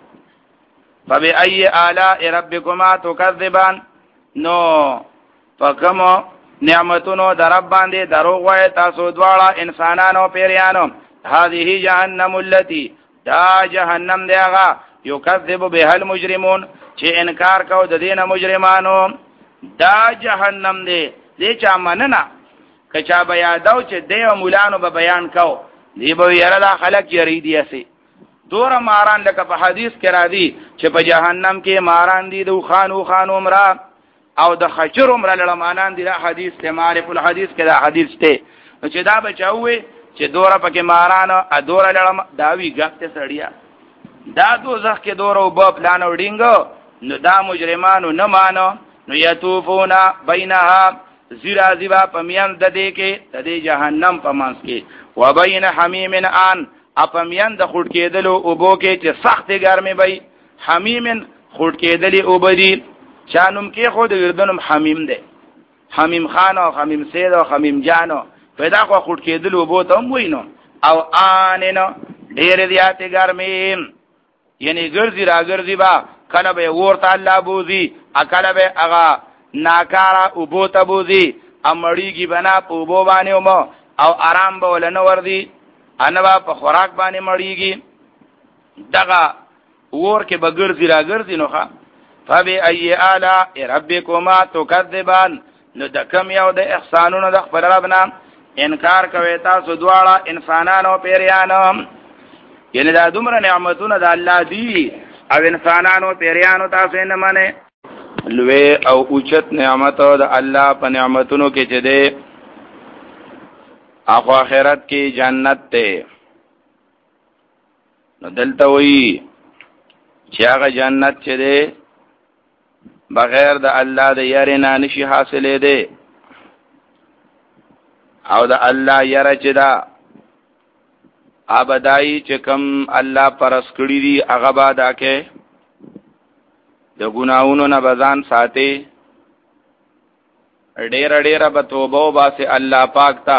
A: فبأي آلاء ربكما تكذبان نو فکمو نعمتونو در رب باندې دروغ وای تاسو دواړه انسانانو پیریانو هذه جهنم التي دا جهنم دی هغه یکذب به المجرمون چې انکار کو د دین مجرمانو دا جهنم دی دې چا مننه کچا بیا داو چې دیو مولانو به بیان کو دی به یره خلک یریدي اسی دور ماران لکه په حدیث کې را دي چې په جهنم کې ماران دي دو خانو خانو مرا او د خچر عمر لړمانان دي دا حدیث ته معرف الحدیث کې دا حدیث ته چې دا بچاوي چې دوره پکې مارانو ا دوره لړم داوی غفته سړیا دا دوزخ کې دوره وب پلان وډینګو نو دا مجرمانو نه مانو نو یتوفونا بینها زیرا زیبا پمیان د دې کې د دې جهنم پمانس کې وبین حمیم ان اپمیان د خټ کېدلو او بو کې چې سخت ګرمي وي حمیم خټ کېدلې او بدی چانم کې خود وردنم حمیم ده حمیم خان او حمیم سید او حمیم جانو پیدا خو خټ کېدلو بو ته وینو او ان نو ډېر زیاتې ګرمي یعنی ګرځي را ګرځي با کله به ورته الله بوزي اکله به هغه ناکارا او بو ته بوزي امړیږي بنا په بو باندې او آرام به ولنه وردی انوا په خوراک باندې مړیږي دغه ور کې بغرزي را ګرځي نو ښا فبی ای آلاء ربکما تکذبان نو د کم یو د احسانونو د خپل ربنا انکار کوي تاسو دواړه انسانانو او پیریانو یعنی دا دومره نعمتونه د الله دی او انسانانو پیریانو تاسو نه منه لوی او اوچت نعمت د الله په نعمتونو کې چې ده اخو آخرت کې جنت ته نو دلته وی چې هغه جنت چې ده بغیر د الله د یاره نه نشي حاصلې ده او د الله یاره چې دا ابدای چې کم الله پرس کړی دی هغه بادا کې د ګناہوں نه بزان ساتي ډېر ډېر به توبه وباسي الله پاک تا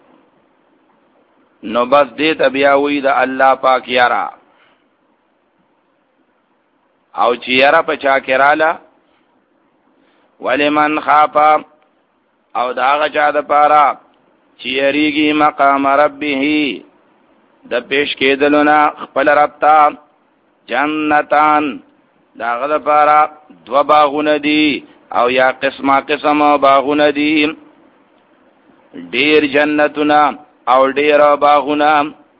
A: نو بس دې ته بیا وی د الله پاک یاره او چې یاره په چا کراله ولمن خافا او داغه چا د پاره چې یریږي مقام ربه د پیش کېدلونه خپل رب ته جنتان داغه د پاره دو باغونه دي او یا قسمه قسمه باغونه دي ډیر جنتونه او ډیر باغونه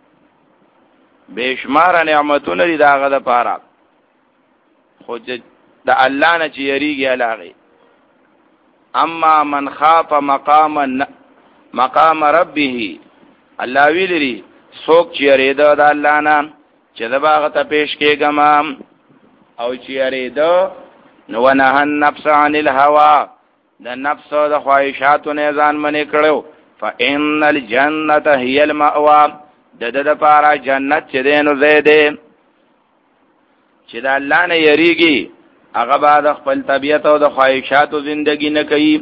A: بشمار نعمتونه دي داغه د پاره خو د الله نه چې یریږي علاغه اما من خاف مقام مقام ربه الله ویلري سوک چې یریده د الله نه چې د باغ ته پیش کېګم او چې یریده نو نه النفس عن الهوى د نفس د خواهشاتو نه ځان منې کړو فإن الجنة هي المأوى د د لپاره جنت چې دینو زیده چې د الله نه یریږي هغه بعد خپل طبیعت او د خواهشاتو زندگی نه کوي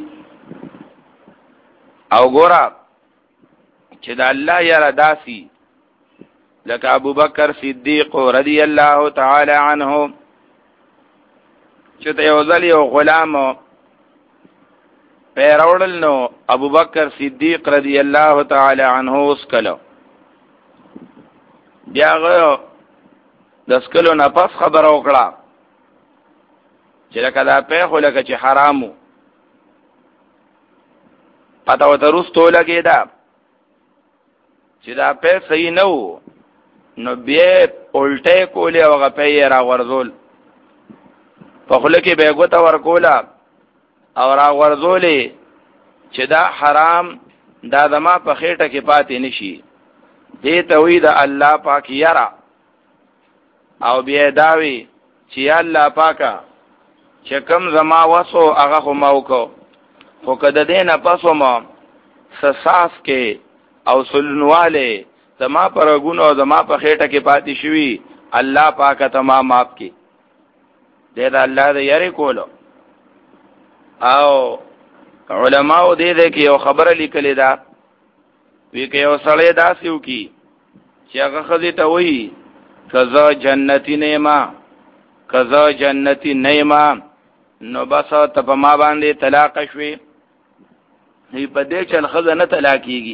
A: او ګورا چې د الله یاره داسي لکه ابو بکر صدیق رضی الله تعالی عنه چې ته یو ځل یو غلام پیروړل نو ابو بکر صدیق رضی الله تعالی عنه اوس کلو بیا غو د سکلو نه پس خبر وکړه چې لکه دا په خو لکه چې حرامو پتا و ترستو لګی دا چې دا په صحیح نه وو نو بیا الټه کولې او هغه په را ورزول په خله کې به ګوته ورکولا او را ورزولې چې دا حرام دا دما په خېټه کې پاتې نشي دې ته وی دا الله پاک یرا او بیا داوی چې الله پاکا چې کم زما وسو هغه خو ما وکړو خو کده دې نه پسو ما سساس کې او سلنواله زما پر غونو زما په خېټه کې پاتې شوی الله پاک تمام معاف کی دې دا الله دې یاري کولو او علماء دې دې کې یو خبره لیکلې ده وی کې یو سړی داسیو کی چې هغه خدای ته وایي کزا جنتی نیما کزا جنتی نیما نو بس ته په ما باندې طلاق شوي هی په دې چل خزه نه طلاقيږي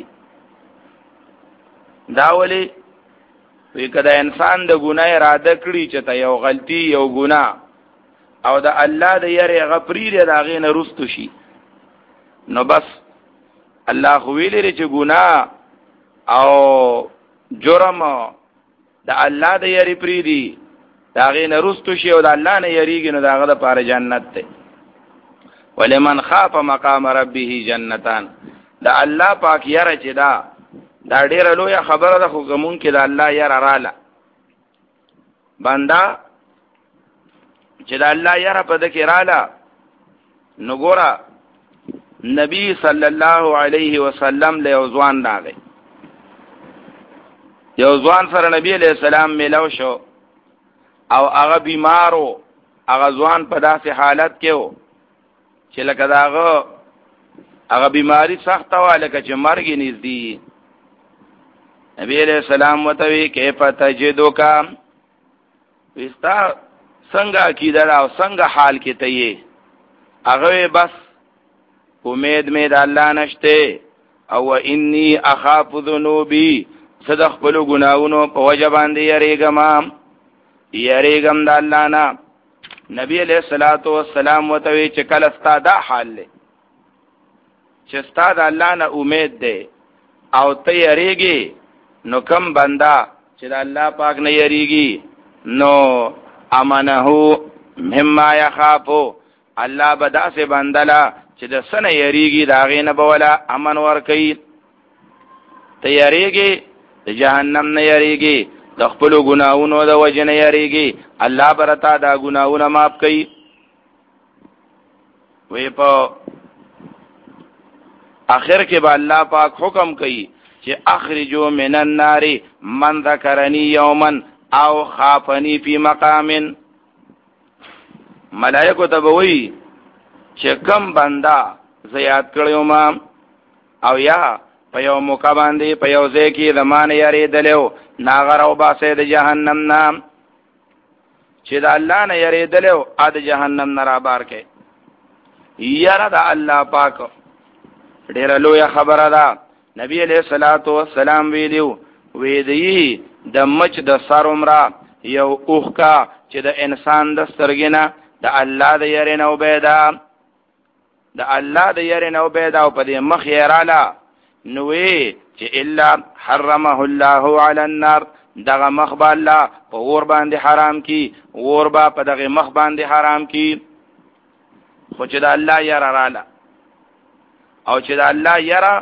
A: دا ولی وی کدا انسان د ګناه اراده کړی چې ته یو غلطي یو ګناه او د الله د یری غفری د هغه نه رستو شي نو بس الله خو ویلې چې ګناه او جرم د الله د یری پری دی دا غي نه رستو شي او د الله نه یریږي نو داغه د پاره جنت ته ولمن خاف مقام ربه جنتان دا الله پاک یره چې دا دا ډیره لوی خبره ده خو کومون کې د الله یره رااله بندا چې د الله یره په دکې رااله نو ګوره نبی صلی الله علیه وسلم له ځوان راغی یو ځوان سره نبی علیہ السلام ملو شو او هغه بیمارو هغه ځوان په داسې حالت کې وو چې لکه داغه هغه بیماری سخت و لکه چې مرګ نږدې نبی علیہ السلام وتوی کیف تجدک وستا څنګه عقیده او څنګه حال کې ته یې هغه بس امید مې د الله نشته او انی اخاف ذنوبی صدق خپل ګناہوں په وجه باندې یریګم یریګم د الله نه. نبی علیہ الصلوۃ والسلام وتوی چې کله ستا دا حال لې چې ستا د الله نه امید ده او ته یریږي، نو کم بندا چې د الله پاک نه یریږي نو امنه مما یخافو، الله بدا سے بندلا چې د سنه یریږي دا غینه بولا امن ور کوي. ته یریږي د جهنم نه یریږي، د خپل ګناہوں د وجه نه یریږي، الله برتا دا ګناہوں معاف کوي. وی په اخر کې به الله پاک حکم کوي چې اخرجو من النار من ذکرنی یوما او خافنی فی مقام. ملائکه ته وی چې کم بندا زیات کړیو ما او یا په یو موقع باندې په یو ځای کې زمانه یری دلو ناغر او باسه د جهنم نام چې د الله نه یری دلو ا د جهنم نه را بار کې. یاره د الله پاک ډیر لوی خبره ده. نبی علیہ الصلوۃ والسلام ویلو وی دی د مچ د سر عمره یو اوخکا چې د انسان د سترګینه د الله د یری نو بيدا د الله د یری نو بيدا او په دې مخ یې رااله نوې چې الا حرمه الله علی النار، دغه مخ به الله په اور باندې حرام کی، اور با په دغه مخ باندې حرام کی. خو چې د الله یره رااله او چې د الله یره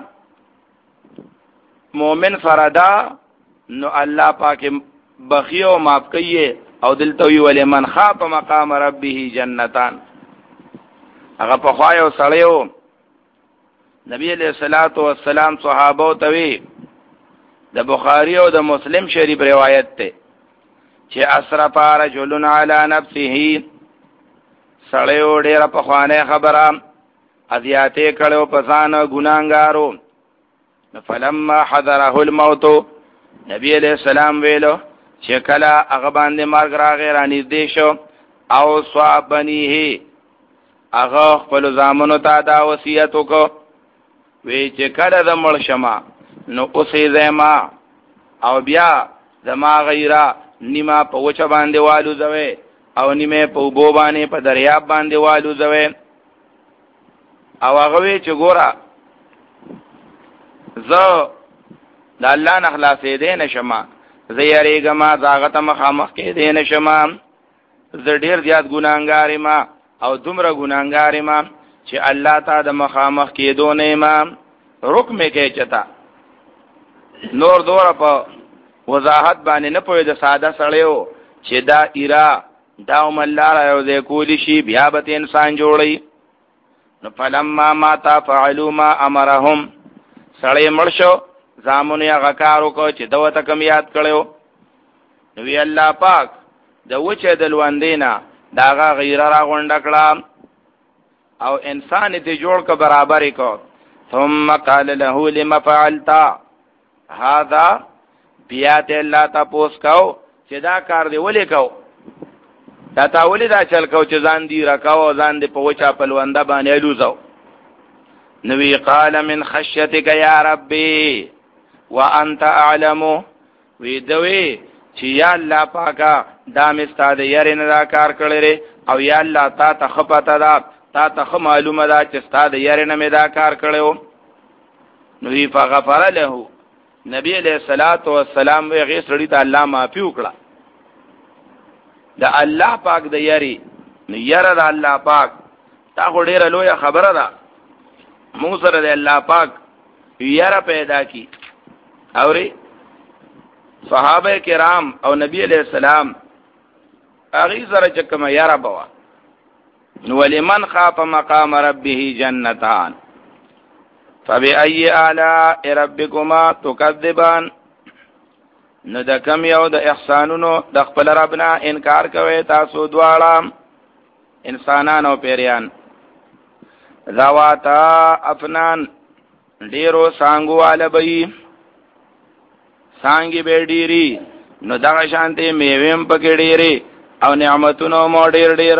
A: مومن فردا نو الله پاک بخیو معاف کوي. او دلته وی ول من خاف مقام ربه جنتان. هغه په خوایو سړیو نبی علیہ الصلوۃ والسلام صحابه توی د بخاری او د مسلم شریف روایت ته چې اسرف رجل علی نفسه، سړیو ډیر په خوانه خبره ازیاته کړو په ځان ګناګارو. فلما حضره الموت، نبی علیہ السلام ویلو چې کله هغه باندې مرګ راغی را نږدې شو او صابنیه هغه خپل زامنو ته دا وصیت وکړ وی چې کله د مړ شمه نو اوسې زما او بیا زما غیره نیمه په وچه باندې والو زوي او نیمه په بو باندې په دریاب باندې والو زوي. او هغه وی چې ګوره زه د الله نه خلاصې دې نشم، زه یریږم زاغته مخامخ کې دې نشم، زه ډیر زیات ګناګار ما او دومره ګناګار ما چې الله تعالی د مخامخ کې دونه ما رکم کې چتا. نور دور په وضاحت باندې نه پوي د ساده سړیو چې دا ایرا دا ملار یو ځای کولی شي بیا به انسان جوړي. نو فلما ما تا فعلوا ما امرهم، سړی مړ شو زامنو یې غکارو کو چې دوته کم یاد کړو. نو وی الله پاک د وچه د لوندینا داغه غیره را غونډ کړه او انسان دې جوړ ک برابر کو. ثم قال له لما فعلت هذا، بیا ته الله تاسو کو چې دا کار دی ولې کو، دا تا ولې دا چل کو چې ځان دی راکاو ځان دې په وچا پلوانده باندې لوزو. نوی قال من خشیتک یا ربی وانت اعلم، وی دوی چې یا الله پاکا دا مستاد یری نه دا کار کړی او یا الله تا ته خپته دا تا ته معلومه ده چې ستاد یری نه مې دا کار کړو. نو وی فغفر له، نبی علیہ الصلوۃ والسلام وی غي سړی ته الله معافي وکړه. دا الله پاک د یری نو یره د الله پاک تا خو ډیره لوی خبره ده. موږ سره د الله پاک یره پیدا کی اوري صحابه کرام او نبی علیہ السلام اغي سره چې کوم یاره بوا. نو ولمن خاف مقام ربه جنتان فبأي آلاء ربكما تكذبان. نو د کم یو د احسانونو د خپل ربنا انکار کوي تاسو دواړه انسانان او پیریان. ذواتا افنان، ډیرو سانګو والبئی، سانګي به ډیری نو دغه شانته میویم پکې ډیری او نعمتونو مو ډیر ډیر.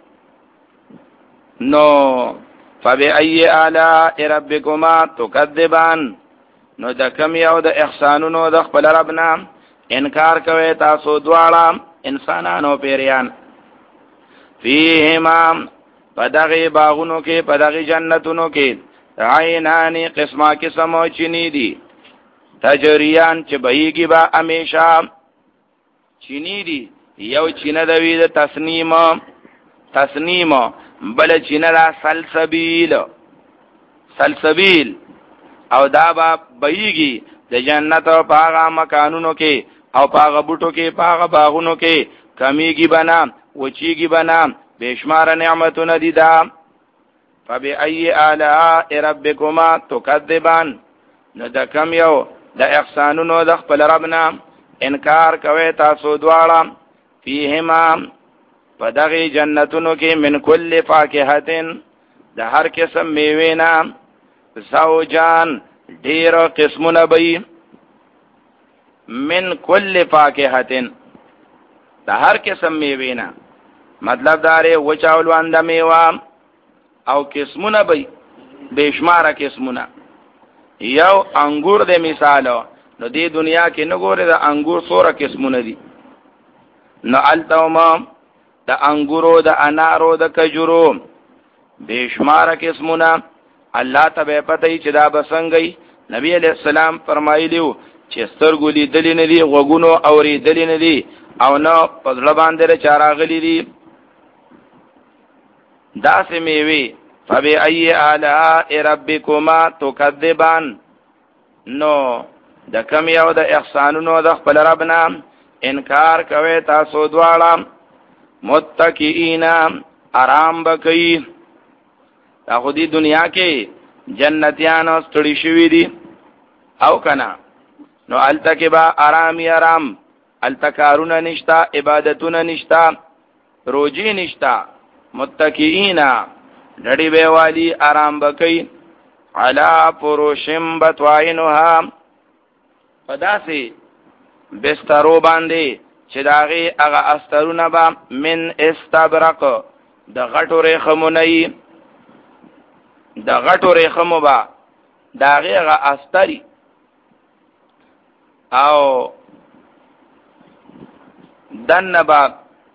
A: نو فبأي آلاء ربكما تكذبان، نو د کم یو د احسانونو د خپل ربنا انکار کوي تاسو دواړه انسانانو پیریان فیهما پدغی باغونو کې پدغی جنتونو کې عینانی قسمه قسمو چینی دی تجریان چې بهیږي با همیشه چینی دی یو چینه دوی د تسنیم تسنیم بل چینه دا سلسبیل سلسبیل او دا با بهیږي د جنت او پاغه مکانونو کې او پاغه بوټو کې پاغه باغونو کې کمیږي بنا وچیږي بنا بشمار نعمتونه دي دا فبأي آلاء ربكما تكذبان نو د کم یو د احسانونو د خپل ربنا انکار کوي تاسو دواړه فیهما پدغی جنتونو کې من کل فاکهتن د هر قسم میوینا زوجان ډیر قسمونه بی من کل فاکهتن د هر قسم میوینا مطلب داره وچاول وانده میوه او قسمونه بی بشماره قسمونه یو انګور د مثالو نو دی دنیا کې نګوره د انګور سوره قسمونه دي نو التوما د انګورو د انارو د کجورو بشماره قسمونه الله ته پته چې دا بسنګي نبی علیہ السلام فرمایلیو چې سترګو لیدلې نه دي غوګونو اورېدلې نه دي او نو په ځل باندې چاراغلي دي دا سمیوي فبأي آلاء ربكما تكذبان نو د کم یو د احسانونو د خپل ربنا انکار کوي تاسو دواړه متکئین آرام بکئی دا خو دی دنیا کې جنتیان ستړي شوي دي او کنا نو الته کې با آرامي آرام الته کارونه نشتا عبادتونه نشتا روزي نشتا متکئین ډډی به والی آرام بکئی علا فروشم بتواینها پداسي بسترو باندې چې داغي هغه استرونه با من استبرق د غټو رخمونی د غټو رخمو با داغي هغه استری او دن با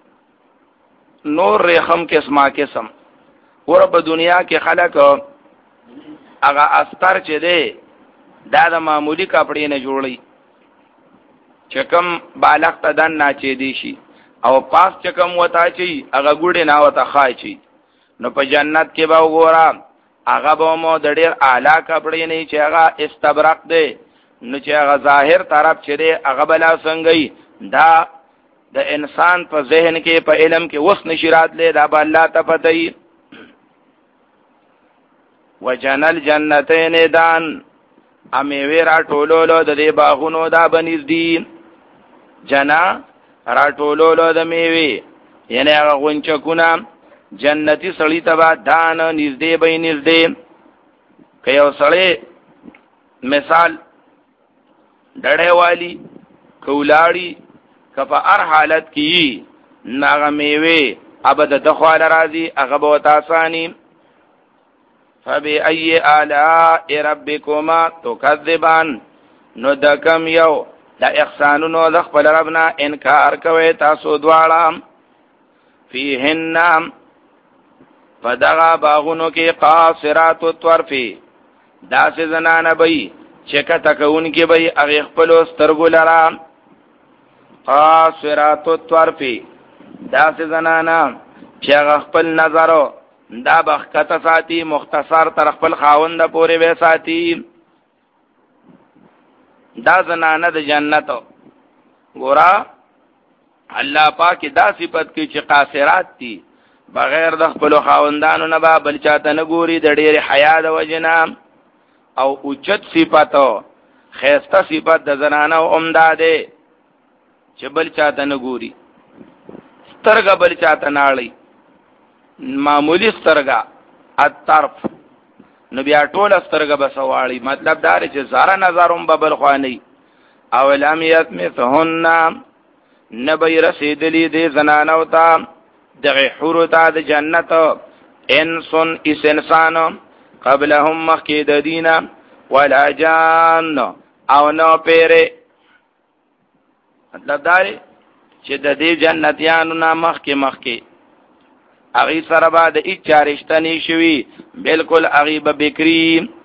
A: نور رخم قسمه قسم ور په دنیا کې خلک هغه استر چې دی دا د معمولی کپڑے نه جوړي چې کوم بالغ ته دن نه چي دي شي او پاس چې کوم وتا چي هغه ګوډه نه وتا خای چي نو په جنت کې به وګورم هغه به مو د ډېر اعلی کپڑے نه چې هغه استبرق دی نو چې هغه ظاهر طرف چې دی هغه بلا څنګه دا د انسان په ذهن کې په علم کې وس نشرات لې دا به الله ته پته وجنل جنتین دان امیوی را ټولولو د دې باغونو دا بنیز دي جنا را ټولولو د میوي یعنی هغه غونچکونه جنتی سړی تبا دان نږدې به نږدې که یو سړی مثال ډړې والی کولاړي کفه هر حالت کې ناغه میوي ابد د خواله راځي هغه به تاسانی فبأي آلاء ربكما تكذبان نو د کم یو د احسانونو د خپل ربنا انکار کوي تاسو دواړه فیهن فدغا باغونو کې قاصرات الطرف داسې زنانه بی چې کته کوونکې بی هغې خپلو سترګو لره قاصرات الطرف داسې زنانه چې هغه خپل نظرو دا بخکته ساتي مختصر تر خپل خاوند پورې به ساتي دا زنانه د جنت ګورا الله پاک دا صفت کې چې قاصرات دي بغیر د خپل خاوندانو نه به بل چاته نه ګوري د ډېر حیا د وجنا او اوچت صفاتو خيسته صفات د زنانه اومداده چې بل چاته نه ګوري سترګه بل چاته ناړي معمولی سترګه الطرف نو بیا ټول سترګه بسواړي مطلب دا چې زاره نظرهم ببل خواني او لم یتمثهن نبی رسیدلی دی زنانو تا دغی حورو تا د جنت انسون اس انسان قبلهم مخید دینا ولا جان او نو پیره مطلب داری چې د دې جنتیانو نه مخکې مخکې هغې سره به د هېڅ چا رشته نه شوي، بلکل هغې به بکري.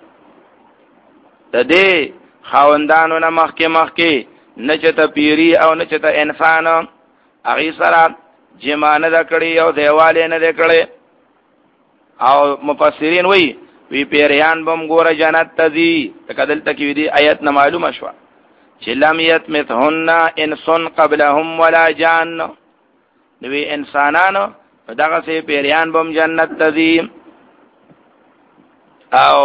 A: د دې خاوندانو نه مخکې مخکې نه چې ته پیري او نه چې ته انسان هغې سره جما نه ده کړې او دیوال یې نه دی کړی. او مفسرین وی وی پیریان بم ګوره جنت ته ځي. لکه دلته کې دې آیت نه معلومه شوه چې لم یطمثهن انس قبلهم ولا جان، نوی انسانانو دغسې پیریان بم جنت ته ځي. او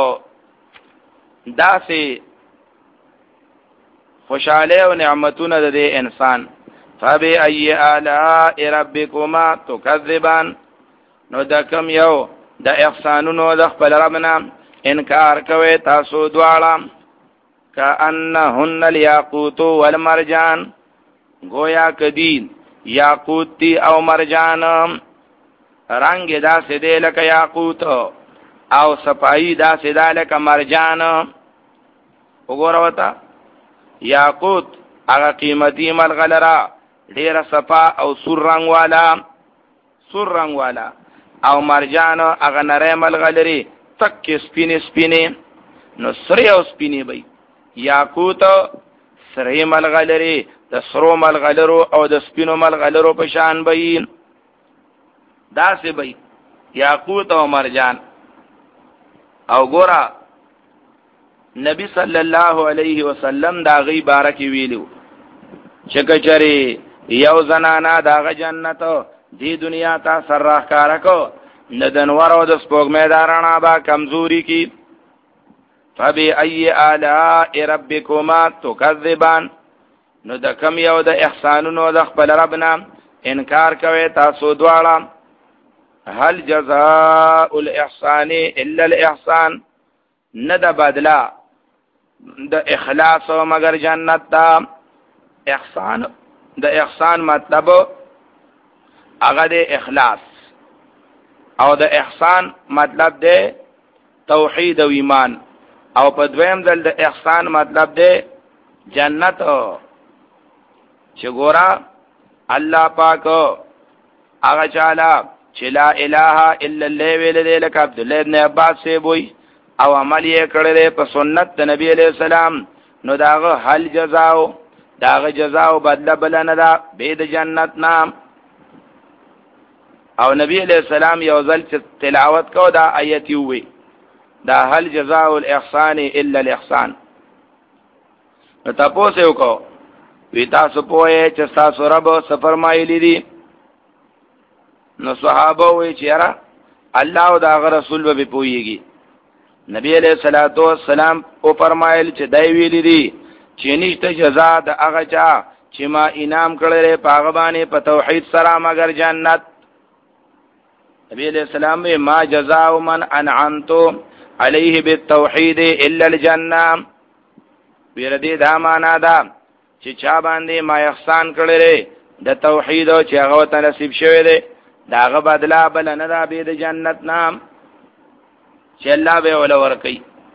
A: داسې خوشحالی او نعمتونه د دې انسان. فبأي آلاء ربکما تکذبان، نو د کم یو د احسانونو د خپل رب نه انکار کوي تاسو دواړه. کأنهن الیاقوت والمرجان، گویا کدی یاقوت تی او مرجان، رنگ داسې دی لکه یاقوت او صفائی داسې دی لکه مرجان. وګوره ورته یاقوت هغه قیمتي ملغلره ډیره صفا او سور رنگ والا سور رنگ والا، او مرجان هغه نری ملغلرې تک سپینې سپینې. نو سرې او سپینې بی یاقوت سرې ملغلرې د سرو ملغلرو او د سپینو ملغلرو په شان بی، داسې بی یاقوت او مرجان. او ګوره نبی صلی الله علیه وسلم دا غي بارکی ویلو چې کچری یو زنانا داغه جنت دی دنیا تا سر راخکارا کو ندنور او د سپوږمۍ دارانا با کمزوری کی. فبأي آلاء ربکما تکذبان، نو د کم یو د احسانونو د خپل ربنا انکار کوي تاسو دواړه. هل جزاء الاحسان الا الاحسان، نه د بدلا د اخلاص مگر جنت دا. احسان د احسان مطلب هغه د اخلاص، او د احسان مطلب د توحید او ایمان، او په دویم ځل د احسان مطلب د جنت. چې ګورا الله پاک هغه چاله چې لا اله الا الله ویل دی لکه عبد الله ابن عباس سے وای او عمل یې کړی په سنت د نبی علیہ السلام، نو داغه حل جزاو داغه جزاو بدله بل نه ده به د جنت نام. او نبی علیہ السلام یو ځل چې تلاوت کو دا آیت وی دا هل جزاء الاحسان الا الاحسان. نو تاسو یو کو وی تاسو پوهه چې تاسو رب سفر مایلی دي. نو صحابه وی چې را الله او دا رسول به پوهیږي. نبی علیہ الصلوۃ والسلام او فرمایل چې دای ویلی دي چې نشته جزاء د هغه چا چې ما انعام کړل په هغه باندې په توحید سره مگر جنت. نبی علیہ السلام ما جزاء من انعمت علیه بالتوحید الا الجنه، بیردی دا معنا ده چې چا باندې ما احسان کړل د توحید او چې هغه ته نصیب شوی دی داغه بدلا بل نه ده به د جنت نام چې الله به ول ورکي.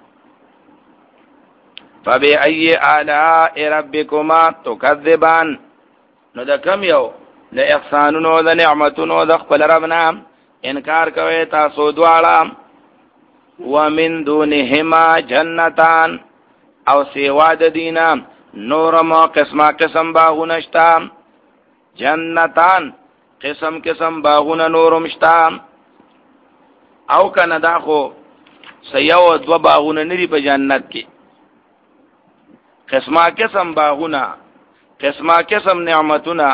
A: فبأي آلاء ربکما تکذبان، نو د کم یو د احسانونو د نعمتونو د خپل رب نام انکار کوي تاسو دواړه. ومن دونهما جنتان، او سیوا د دینا نورم قسمه قسم باغونه شتا. جنتان قسم قسم باغونه نورم شتا. او کنه دا خو سیو دو باغونه نری په جنت کې، قسمه قسم باغونه قسمه قسم نعمتونه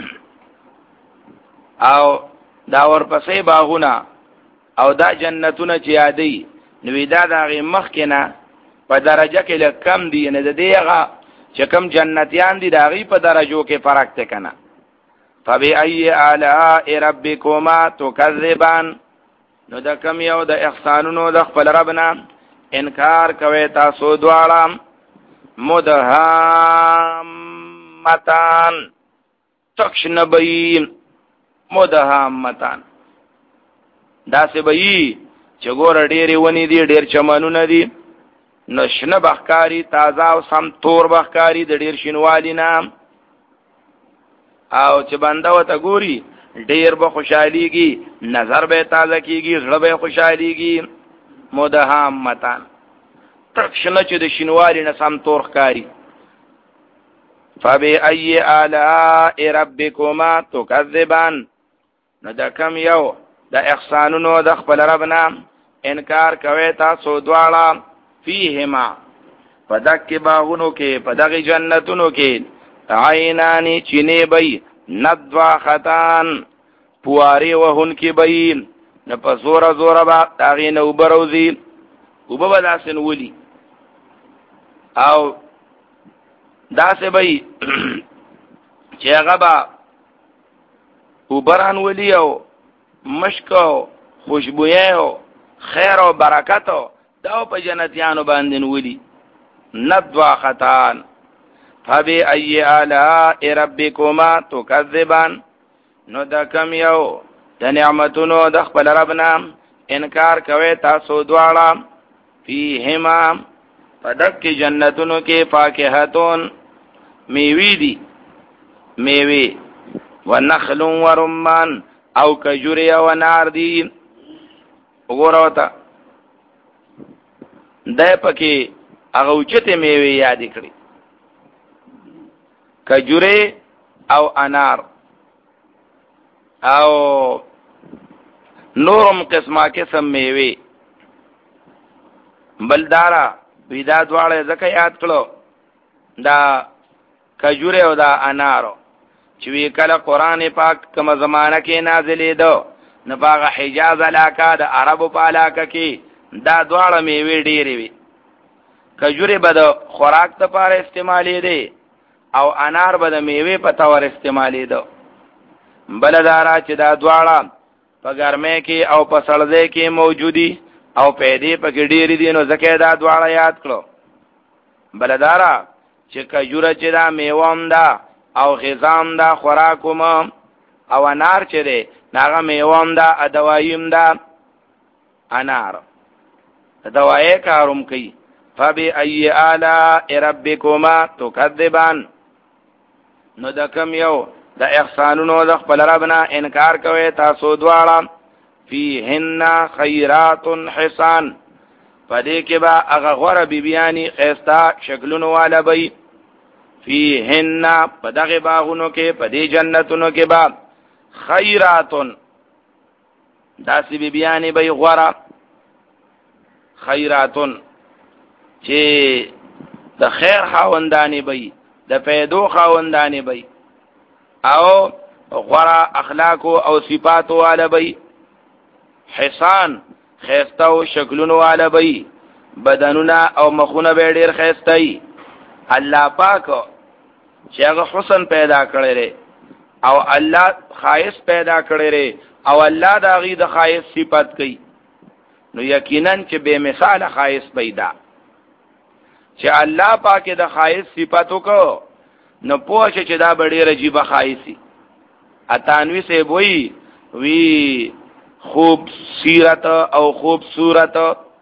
A: او دا ورپسې باغونه او دا جنتونه چې یادې نو دا د هغې مخکې نه په درجه کې لږ کم دي، نه د دې هغه چې کم جنتیان دي د هغې په درجو کې فرق دی که نه. فبأي آلاء ربکما تکذبان، نو د کم یو د احسانونو د خپل رب نه انکار کوي تاسو دواړه. مدهامتان، تکش نبئی مدهامتان، داسې بئی چې ګوره ډېرې ونې دي ډېر چمنونه دي، نو شنه بخکاری تازه او سم تور بخکاری د ډېر شینوالي نه. او چې بنده وته ګوري ډیر به خوشحاليږي، نظر به تازه کیږي، زړه به خوشحاليږي. مدهامتان ترشنه چې د شینوالي نه سم تور ښکاری. فبأي آلاء ربكما تكذبان، نو د کم یو د احسانونو د خپل ربنا انکار کوي تاسو دواړه. فیهما پدک باغونو کې پدغه جنتونو کې عینانی چینه بی ندوا خطان پواری وهن کی بی نه په زور زور با داغې نه وبروزی وبو داسن ولی او داسې بی چې هغه با وبران ولی او مشکو خوشبوئی او خیر او برکت دا په جنتیانو باندې ولی ندوا خطان. فبأي آلاء ربكما تكذبان، نو د کم یو د نعمتونو د خپل ربنا انکار کوي تاسو دواړه. فیهما پدک جنتونو کې فاکهتون میوی دي، میوی ونخل ورمان او کجوری او نار دي. وګورئ تا دای پکې هغه اوچته میوی یاد کړی، کجوری او انار او نورم قسمه قسم میوی. بلدارا ویدا دواړه ځکه یاد کړو دا کجوری او دا انارو چې وی کله قران پاک کوم زمانہ کې نازلې دو نه باغ حجاز علاقه د عربو په علاقه کې دا دواړه میوه ډېرې وي. کجوری به د خوراک لپاره استعمالې دي او انار به د میوه په تور استعمالې دو. بلدارا چې دا دواړه په ګرمه کې او په سړځه کې موجودي او پیدې په کې ډېرې دي نو ځکه دا دواړه یاد کړو. بلدارا چې کجوره چې دا میوه ده او غذام دا خوراکوم او انار چې دی ناغه میوام دا ادوایم دا انار دوایې کاروم کوي. فبأي آلاء ربكما تكذبان، نو د کم یو د احسانونو د خپل ربنا انکار کوي تاسو دواړه. فیهن خیرات حسان، پدې کې با هغه غوره بیبیانی خيستا شکلونو والا بي. فیهن پدغه باغونو کې پدې جنتونو کې با خیراتن داسی بیبیانی بی غورا خیراتن چې د خیر خاوندانی بی د پیدو خاوندانی بی او غورا اخلاقو او صفاتو والا بی. حسان خیستو شکلونو والا بی، بدنونا او مخونه بی دیر خیستی. اللہ پاکو چې هغه حسن پیدا کړی او الله خایس پیدا کړی او الله دا غي د خایس صفات کوي، نو یقینا چې به مثال خایس پیدا چې الله پاک د خایس صفاتو کو نو پوه چې دا ډېر عجیب خایسي. اتانوی سے وی وی خوب سیرت او خوب صورت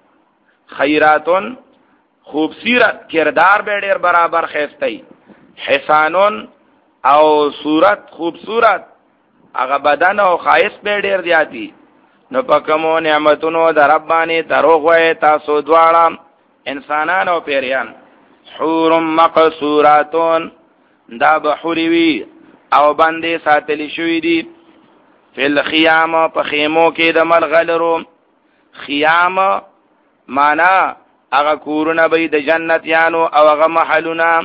A: خیراتن خوب سیرت کردار به ډېر برابر خېستای. حسانون او صورت خوبصورت هغه بدن او خایس به ډیر زیاتی. نو پکمو نعمتونو در ربانی دروغ وای تاسو دواړه انسانان او پیریان. حور مقصوراتون دا بحوری او باندې ساتلی شوی دی. فل خیام په خیمو کې د ملغلرو. خیام معنا هغه کورونه به د جنت یانو او هغه محلونه.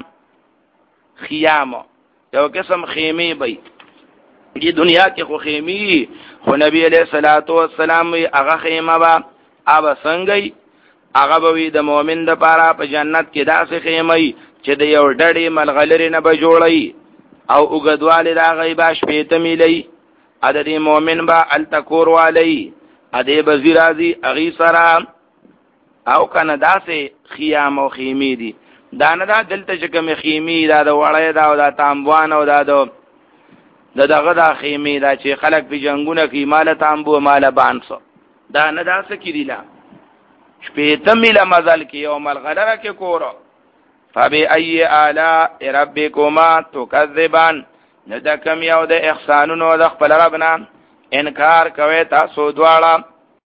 A: خیام یو قسم خیمه بی دی دنیا کې خو خیمه خو نبی علیہ الصلوۃ والسلام هغه خیمه با اب څنګه هغه به د مؤمن د پاره په جنت کې داسې خیمه چې د یو ډډې ملغلری نه به جوړي او وګدواله دا غیبا شپېته میلی عدد مؤمن با التکور والی اده بزیرازی اغي سره او کنه داسې خیام او خیمه دي. دا نه دا دلته چې کوم خیمه دا د وړای دا او دا تامبوان او دا د دغه دا خیمه دا چې خلک په جنگونه کې مال تامبو مال بانسو دا نه دا څه کیدی لا شپېته میله مزل کې یو ملغلره کې کورو. فبأي آلاء ربكما تكذبان، نو د کم یو د احسانونو د خپل رب نه انکار کوي تاسو دواړه